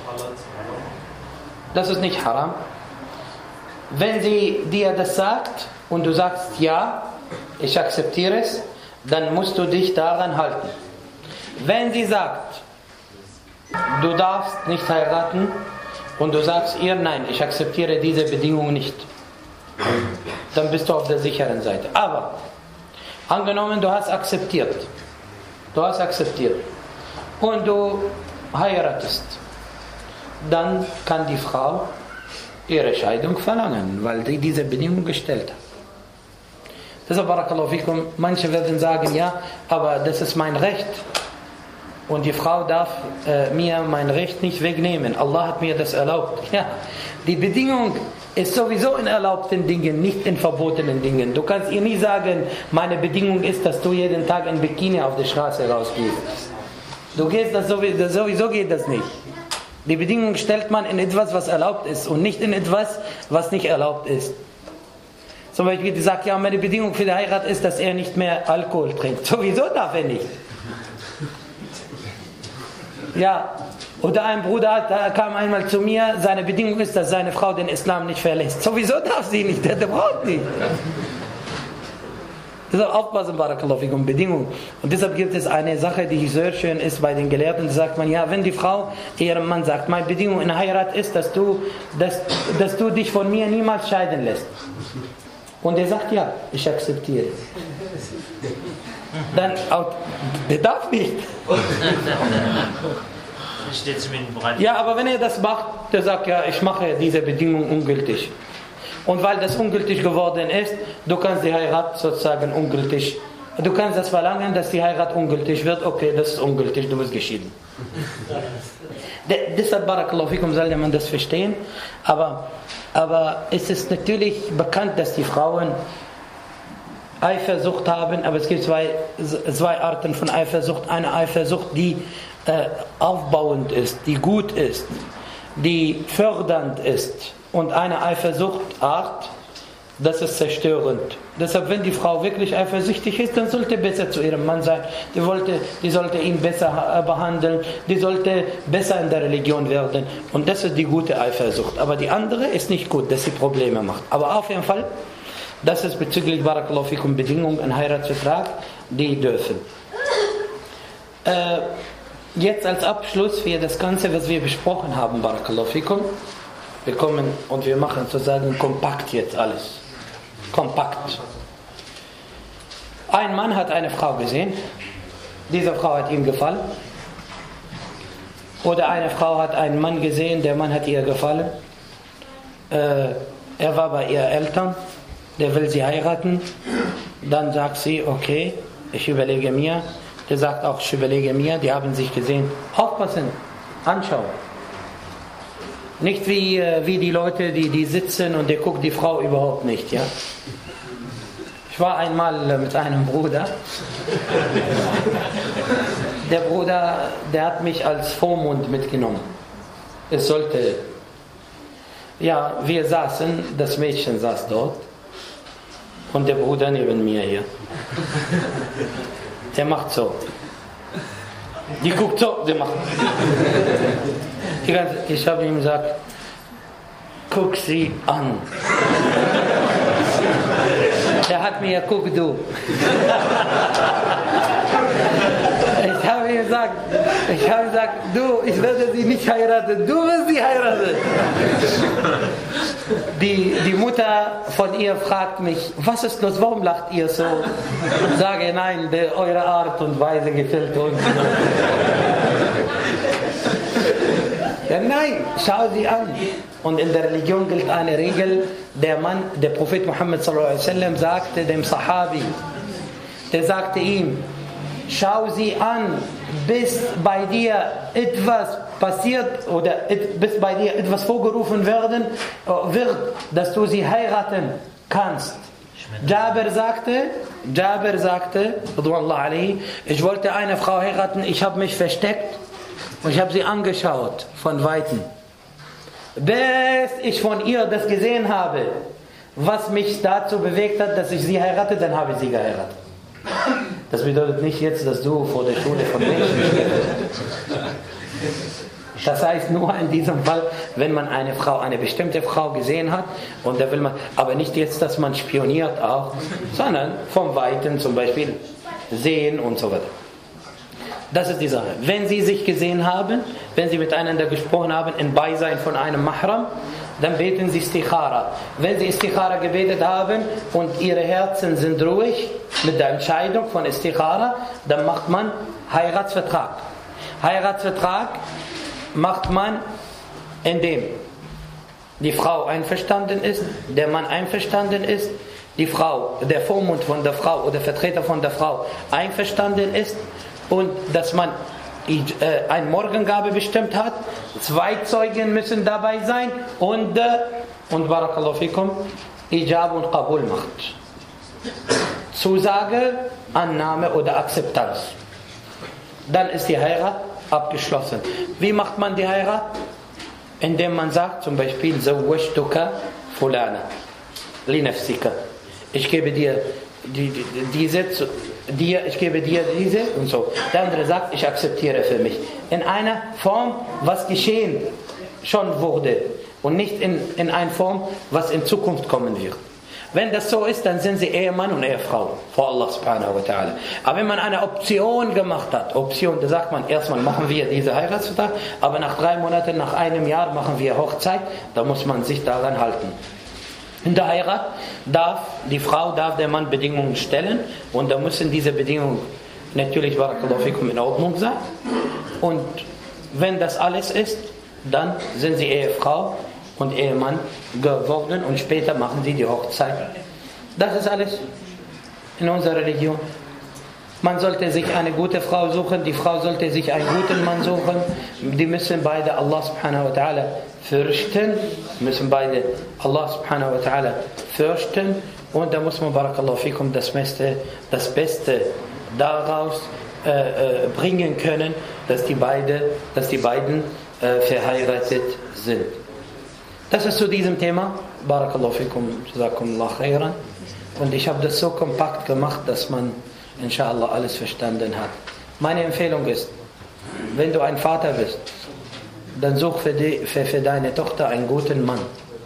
Das ist nicht haram. Wenn sie dir das sagt und du sagst ja, ich akzeptiere es, dann musst du dich daran halten. Wenn sie sagt, du darfst nicht heiraten und du sagst ihr nein, ich akzeptiere diese Bedingung nicht, dann bist du auf der sicheren Seite. Aber angenommen, du hast akzeptiert und du heiratest, dann kann die Frau ihre Scheidung verlangen, weil sie diese Bedingung gestellt hat. Deshalb, Barakallahu fikum, manche werden sagen, ja, aber das ist mein Recht und die Frau darf mir mein Recht nicht wegnehmen. Allah hat mir das erlaubt. Ja, die Bedingung ist sowieso in erlaubten Dingen, nicht in verbotenen Dingen. Du kannst ihr nie sagen, meine Bedingung ist, dass du jeden Tag in Bikini auf der Straße rausgehst. Sowieso geht das nicht. Die Bedingung stellt man in etwas, was erlaubt ist und nicht in etwas, was nicht erlaubt ist. Zum Beispiel, die sagt, ja, meine Bedingung für die Heirat ist, dass er nicht mehr Alkohol trinkt. Sowieso darf er nicht. Ja, oder ein Bruder kam einmal zu mir, seine Bedingung ist, dass seine Frau den Islam nicht verlässt. Sowieso darf sie nicht, der braucht nicht. Deshalb aufpassen, Barakallahu fikum, Bedingungen. Und deshalb gibt es eine Sache, die sehr schön ist bei den Gelehrten, da sagt man, ja, wenn die Frau ihrem Mann sagt, meine Bedingung in der Heirat ist, dass du dich von mir niemals scheiden lässt. Und er sagt, ja, ich akzeptiere. Dann, der darf nicht. Ja, aber wenn er das macht, der sagt, ja, ich mache diese Bedingung ungültig. Und weil das ungültig geworden ist, du kannst die Heirat sozusagen ungültig, du kannst das verlangen, dass die Heirat ungültig wird, okay, das ist ungültig, du bist geschieden. Deshalb, Barakallahu fikum, sollte man das verstehen, aber es ist natürlich bekannt, dass die Frauen Eifersucht haben, aber es gibt zwei Arten von Eifersucht. Eine Eifersucht, die aufbauend ist, die gut ist, die fördernd ist, und eine Eifersuchtart, das ist zerstörend. Deshalb, wenn die Frau wirklich eifersüchtig ist, dann sollte besser zu ihrem Mann sein. Die sollte ihn besser behandeln, die sollte besser in der Religion werden. Und das ist die gute Eifersucht. Aber die andere ist nicht gut, dass sie Probleme macht. Aber auf jeden Fall, das ist bezüglich Barakallahu fikum Bedingungen, ein Heiratsvertrag, die dürfen. Jetzt als Abschluss für das Ganze, was wir besprochen haben, Barakallahu fikum. Wir kommen und wir machen sozusagen kompakt jetzt alles. Kompakt. Ein Mann hat eine Frau gesehen. Diese Frau hat ihm gefallen. Oder eine Frau hat einen Mann gesehen, der Mann hat ihr gefallen. er war bei ihren Eltern, der will sie heiraten. Dann sagt sie, okay, ich überlege mir. Der sagt auch, ich überlege mir. Die haben sich gesehen. Aufpassen, anschauen. Nicht wie die Leute, die sitzen und der guckt die Frau überhaupt nicht. Ja? Ich war einmal mit einem Bruder. Der Bruder, der hat mich als Vormund mitgenommen. Es sollte... Ja, wir saßen, das Mädchen saß dort und der Bruder neben mir hier. Der macht so. Die guckt so, der macht. Ich habe ihm gesagt, guck sie an. Der hat mir guck du. Ich habe gesagt, du, ich werde sie nicht heiraten, du wirst sie heiraten. Die Mutter von ihr fragt mich, was ist los, warum lacht ihr so? Ich sage, nein, eure Art und Weise gefällt uns. Ja, nein, schau sie an. Und in der Religion gilt eine Regel, der Prophet Muhammad sallallahu alaihi wasallam sagte dem Sahabi, der sagte ihm, schau sie an, bis bei dir etwas passiert oder bis bei dir etwas vorgerufen wird, dass du sie heiraten kannst. Jabir sagte, ich wollte eine Frau heiraten, ich habe mich versteckt und ich habe sie angeschaut von Weitem. Bis ich von ihr das gesehen habe, was mich dazu bewegt hat, dass ich sie heirate, dann habe ich sie geheiratet. Das bedeutet nicht jetzt, dass du vor der Schule von Menschen stehst. Das heißt nur in diesem Fall, wenn man eine bestimmte Frau gesehen hat, und da will man, aber nicht jetzt, dass man spioniert auch, sondern vom Weiten zum Beispiel sehen und so weiter. Das ist die Sache. Wenn sie sich gesehen haben, wenn sie miteinander gesprochen haben, im Beisein von einem Mahram, dann beten sie Istikhara. Wenn sie Istikhara gebetet haben und ihre Herzen sind ruhig mit der Entscheidung von Istikhara, dann macht man Heiratsvertrag. Heiratsvertrag macht man, indem die Frau einverstanden ist, der Mann einverstanden ist, die Frau, der Vormund von der Frau oder Vertreter von der Frau einverstanden ist und dass man eine Morgengabe bestimmt hat, 2 Zeugen müssen dabei sein und Barakallahu fikum, Ijab und Qabul macht. Zusage, Annahme oder Akzeptanz. Dann ist die Heirat abgeschlossen. Wie macht man die Heirat? Indem man sagt zum Beispiel Zawwajtuka fulana li nafsika. Ich gebe dir ich gebe dir diese und so. Der andere sagt, ich akzeptiere für mich. In einer Form, was geschehen schon wurde und nicht in einer Form, was in Zukunft kommen wird. Wenn das so ist, dann sind sie Ehemann und Ehefrau vor Allah subhanahu wa ta'ala. Aber wenn man eine Option gemacht hat, da sagt man, erstmal machen wir diese Heiratsvertrag, aber nach 3 Monaten, nach einem Jahr machen wir Hochzeit, da muss man sich daran halten. In der Heirat darf der Mann Bedingungen stellen und da müssen diese Bedingungen natürlich Barakallahu fikum in Ordnung sein. Und wenn das alles ist, dann sind sie Ehefrau und Ehemann geworden und später machen sie die Hochzeit. Das ist alles in unserer Religion. Man sollte sich eine gute Frau suchen, die Frau sollte sich einen guten Mann suchen. Die müssen beide Allah subhanahu wa ta'ala fürchten. Und da muss man Barakallahu fikum das Beste daraus bringen können, dass die beiden verheiratet sind. Das ist zu diesem Thema. Barakallahu fikum, jazakumullah khairan. Und ich habe das so kompakt gemacht, dass man inshallah alles verstanden hat. Meine Empfehlung ist, wenn du ein Vater bist, dann such für deine Tochter einen guten Mann.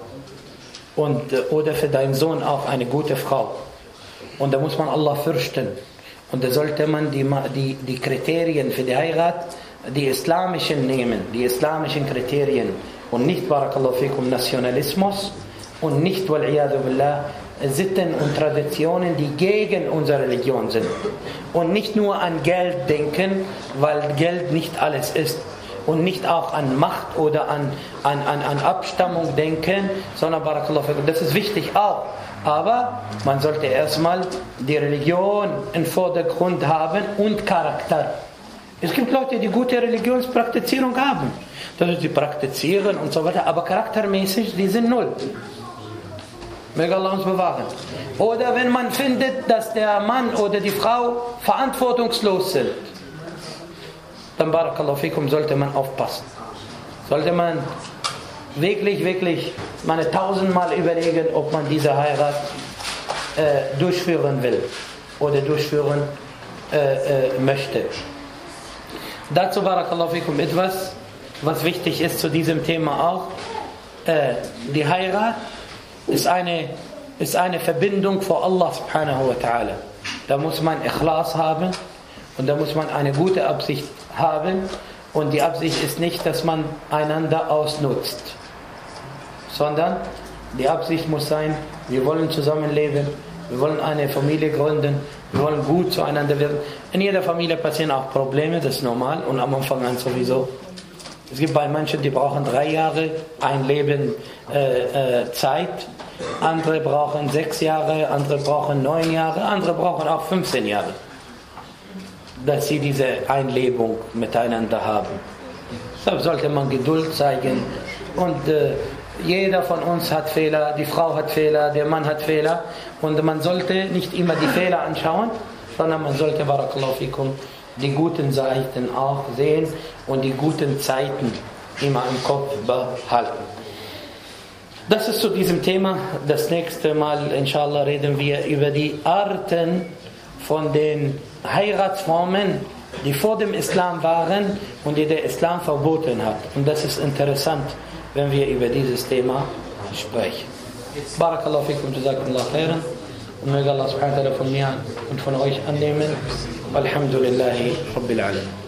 Oder für deinen Sohn auch eine gute Frau. Und da muss man Allah fürchten. Und da sollte man die Kriterien für die Heirat, die islamischen nehmen, die islamischen Kriterien. Und nicht, Barakallahu fikum, Nationalismus und nicht, wal-iyadu billah, Sitten und Traditionen, die gegen unsere Religion sind. Und nicht nur an Geld denken, weil Geld nicht alles ist. und nicht auch an Macht oder an Abstammung denken, sondern Barakallahu fikum, das ist wichtig auch. Aber man sollte erstmal die Religion im Vordergrund haben und Charakter. Es gibt Leute, die gute Religionspraktizierung haben. Das heißt, sie praktizieren und so weiter, aber charaktermäßig, die sind null. Möge Allah uns bewahren. Oder wenn man findet, dass der Mann oder die Frau verantwortungslos sind, dann Barakallahu fikum, sollte man aufpassen. Sollte man wirklich mal 1000-mal überlegen, ob man diese Heirat durchführen will oder durchführen möchte. Dazu Barakallahu fikum etwas, was wichtig ist zu diesem Thema auch. Die Heirat ist eine Verbindung vor Allah subhanahu wa ta'ala. Da muss man Ikhlas haben und da muss man eine gute Absicht haben. Und die Absicht ist nicht, dass man einander ausnutzt, sondern die Absicht muss sein, wir wollen zusammenleben, wir wollen eine Familie gründen, wir wollen gut zueinander werden. In jeder Familie passieren auch Probleme, das ist normal und am Anfang an sowieso. Es gibt bei manchen, die brauchen 3 Jahre, ein Leben Zeit. Andere brauchen 6 Jahre, andere brauchen 9 Jahre, andere brauchen auch 15 Jahre, dass sie diese Einlebung miteinander haben. Deshalb sollte man Geduld zeigen. Und jeder von uns hat Fehler, die Frau hat Fehler, der Mann hat Fehler. Und man sollte nicht immer die Fehler anschauen, sondern man sollte, Barakallahu fikum, die guten Seiten auch sehen und die guten Zeiten immer im Kopf behalten. Das ist zu diesem Thema. Das nächste Mal, inshallah, reden wir über die Arten von den Heiratsformen, die vor dem Islam waren und die der Islam verboten hat. Und das ist interessant, wenn wir über dieses Thema sprechen. Barakallahu fikum, jazakumullah khairan. Und möge Allah subhanahu wa ta'ala von mir und von euch annehmen. Alhamdulillahi Rabbil Alamin.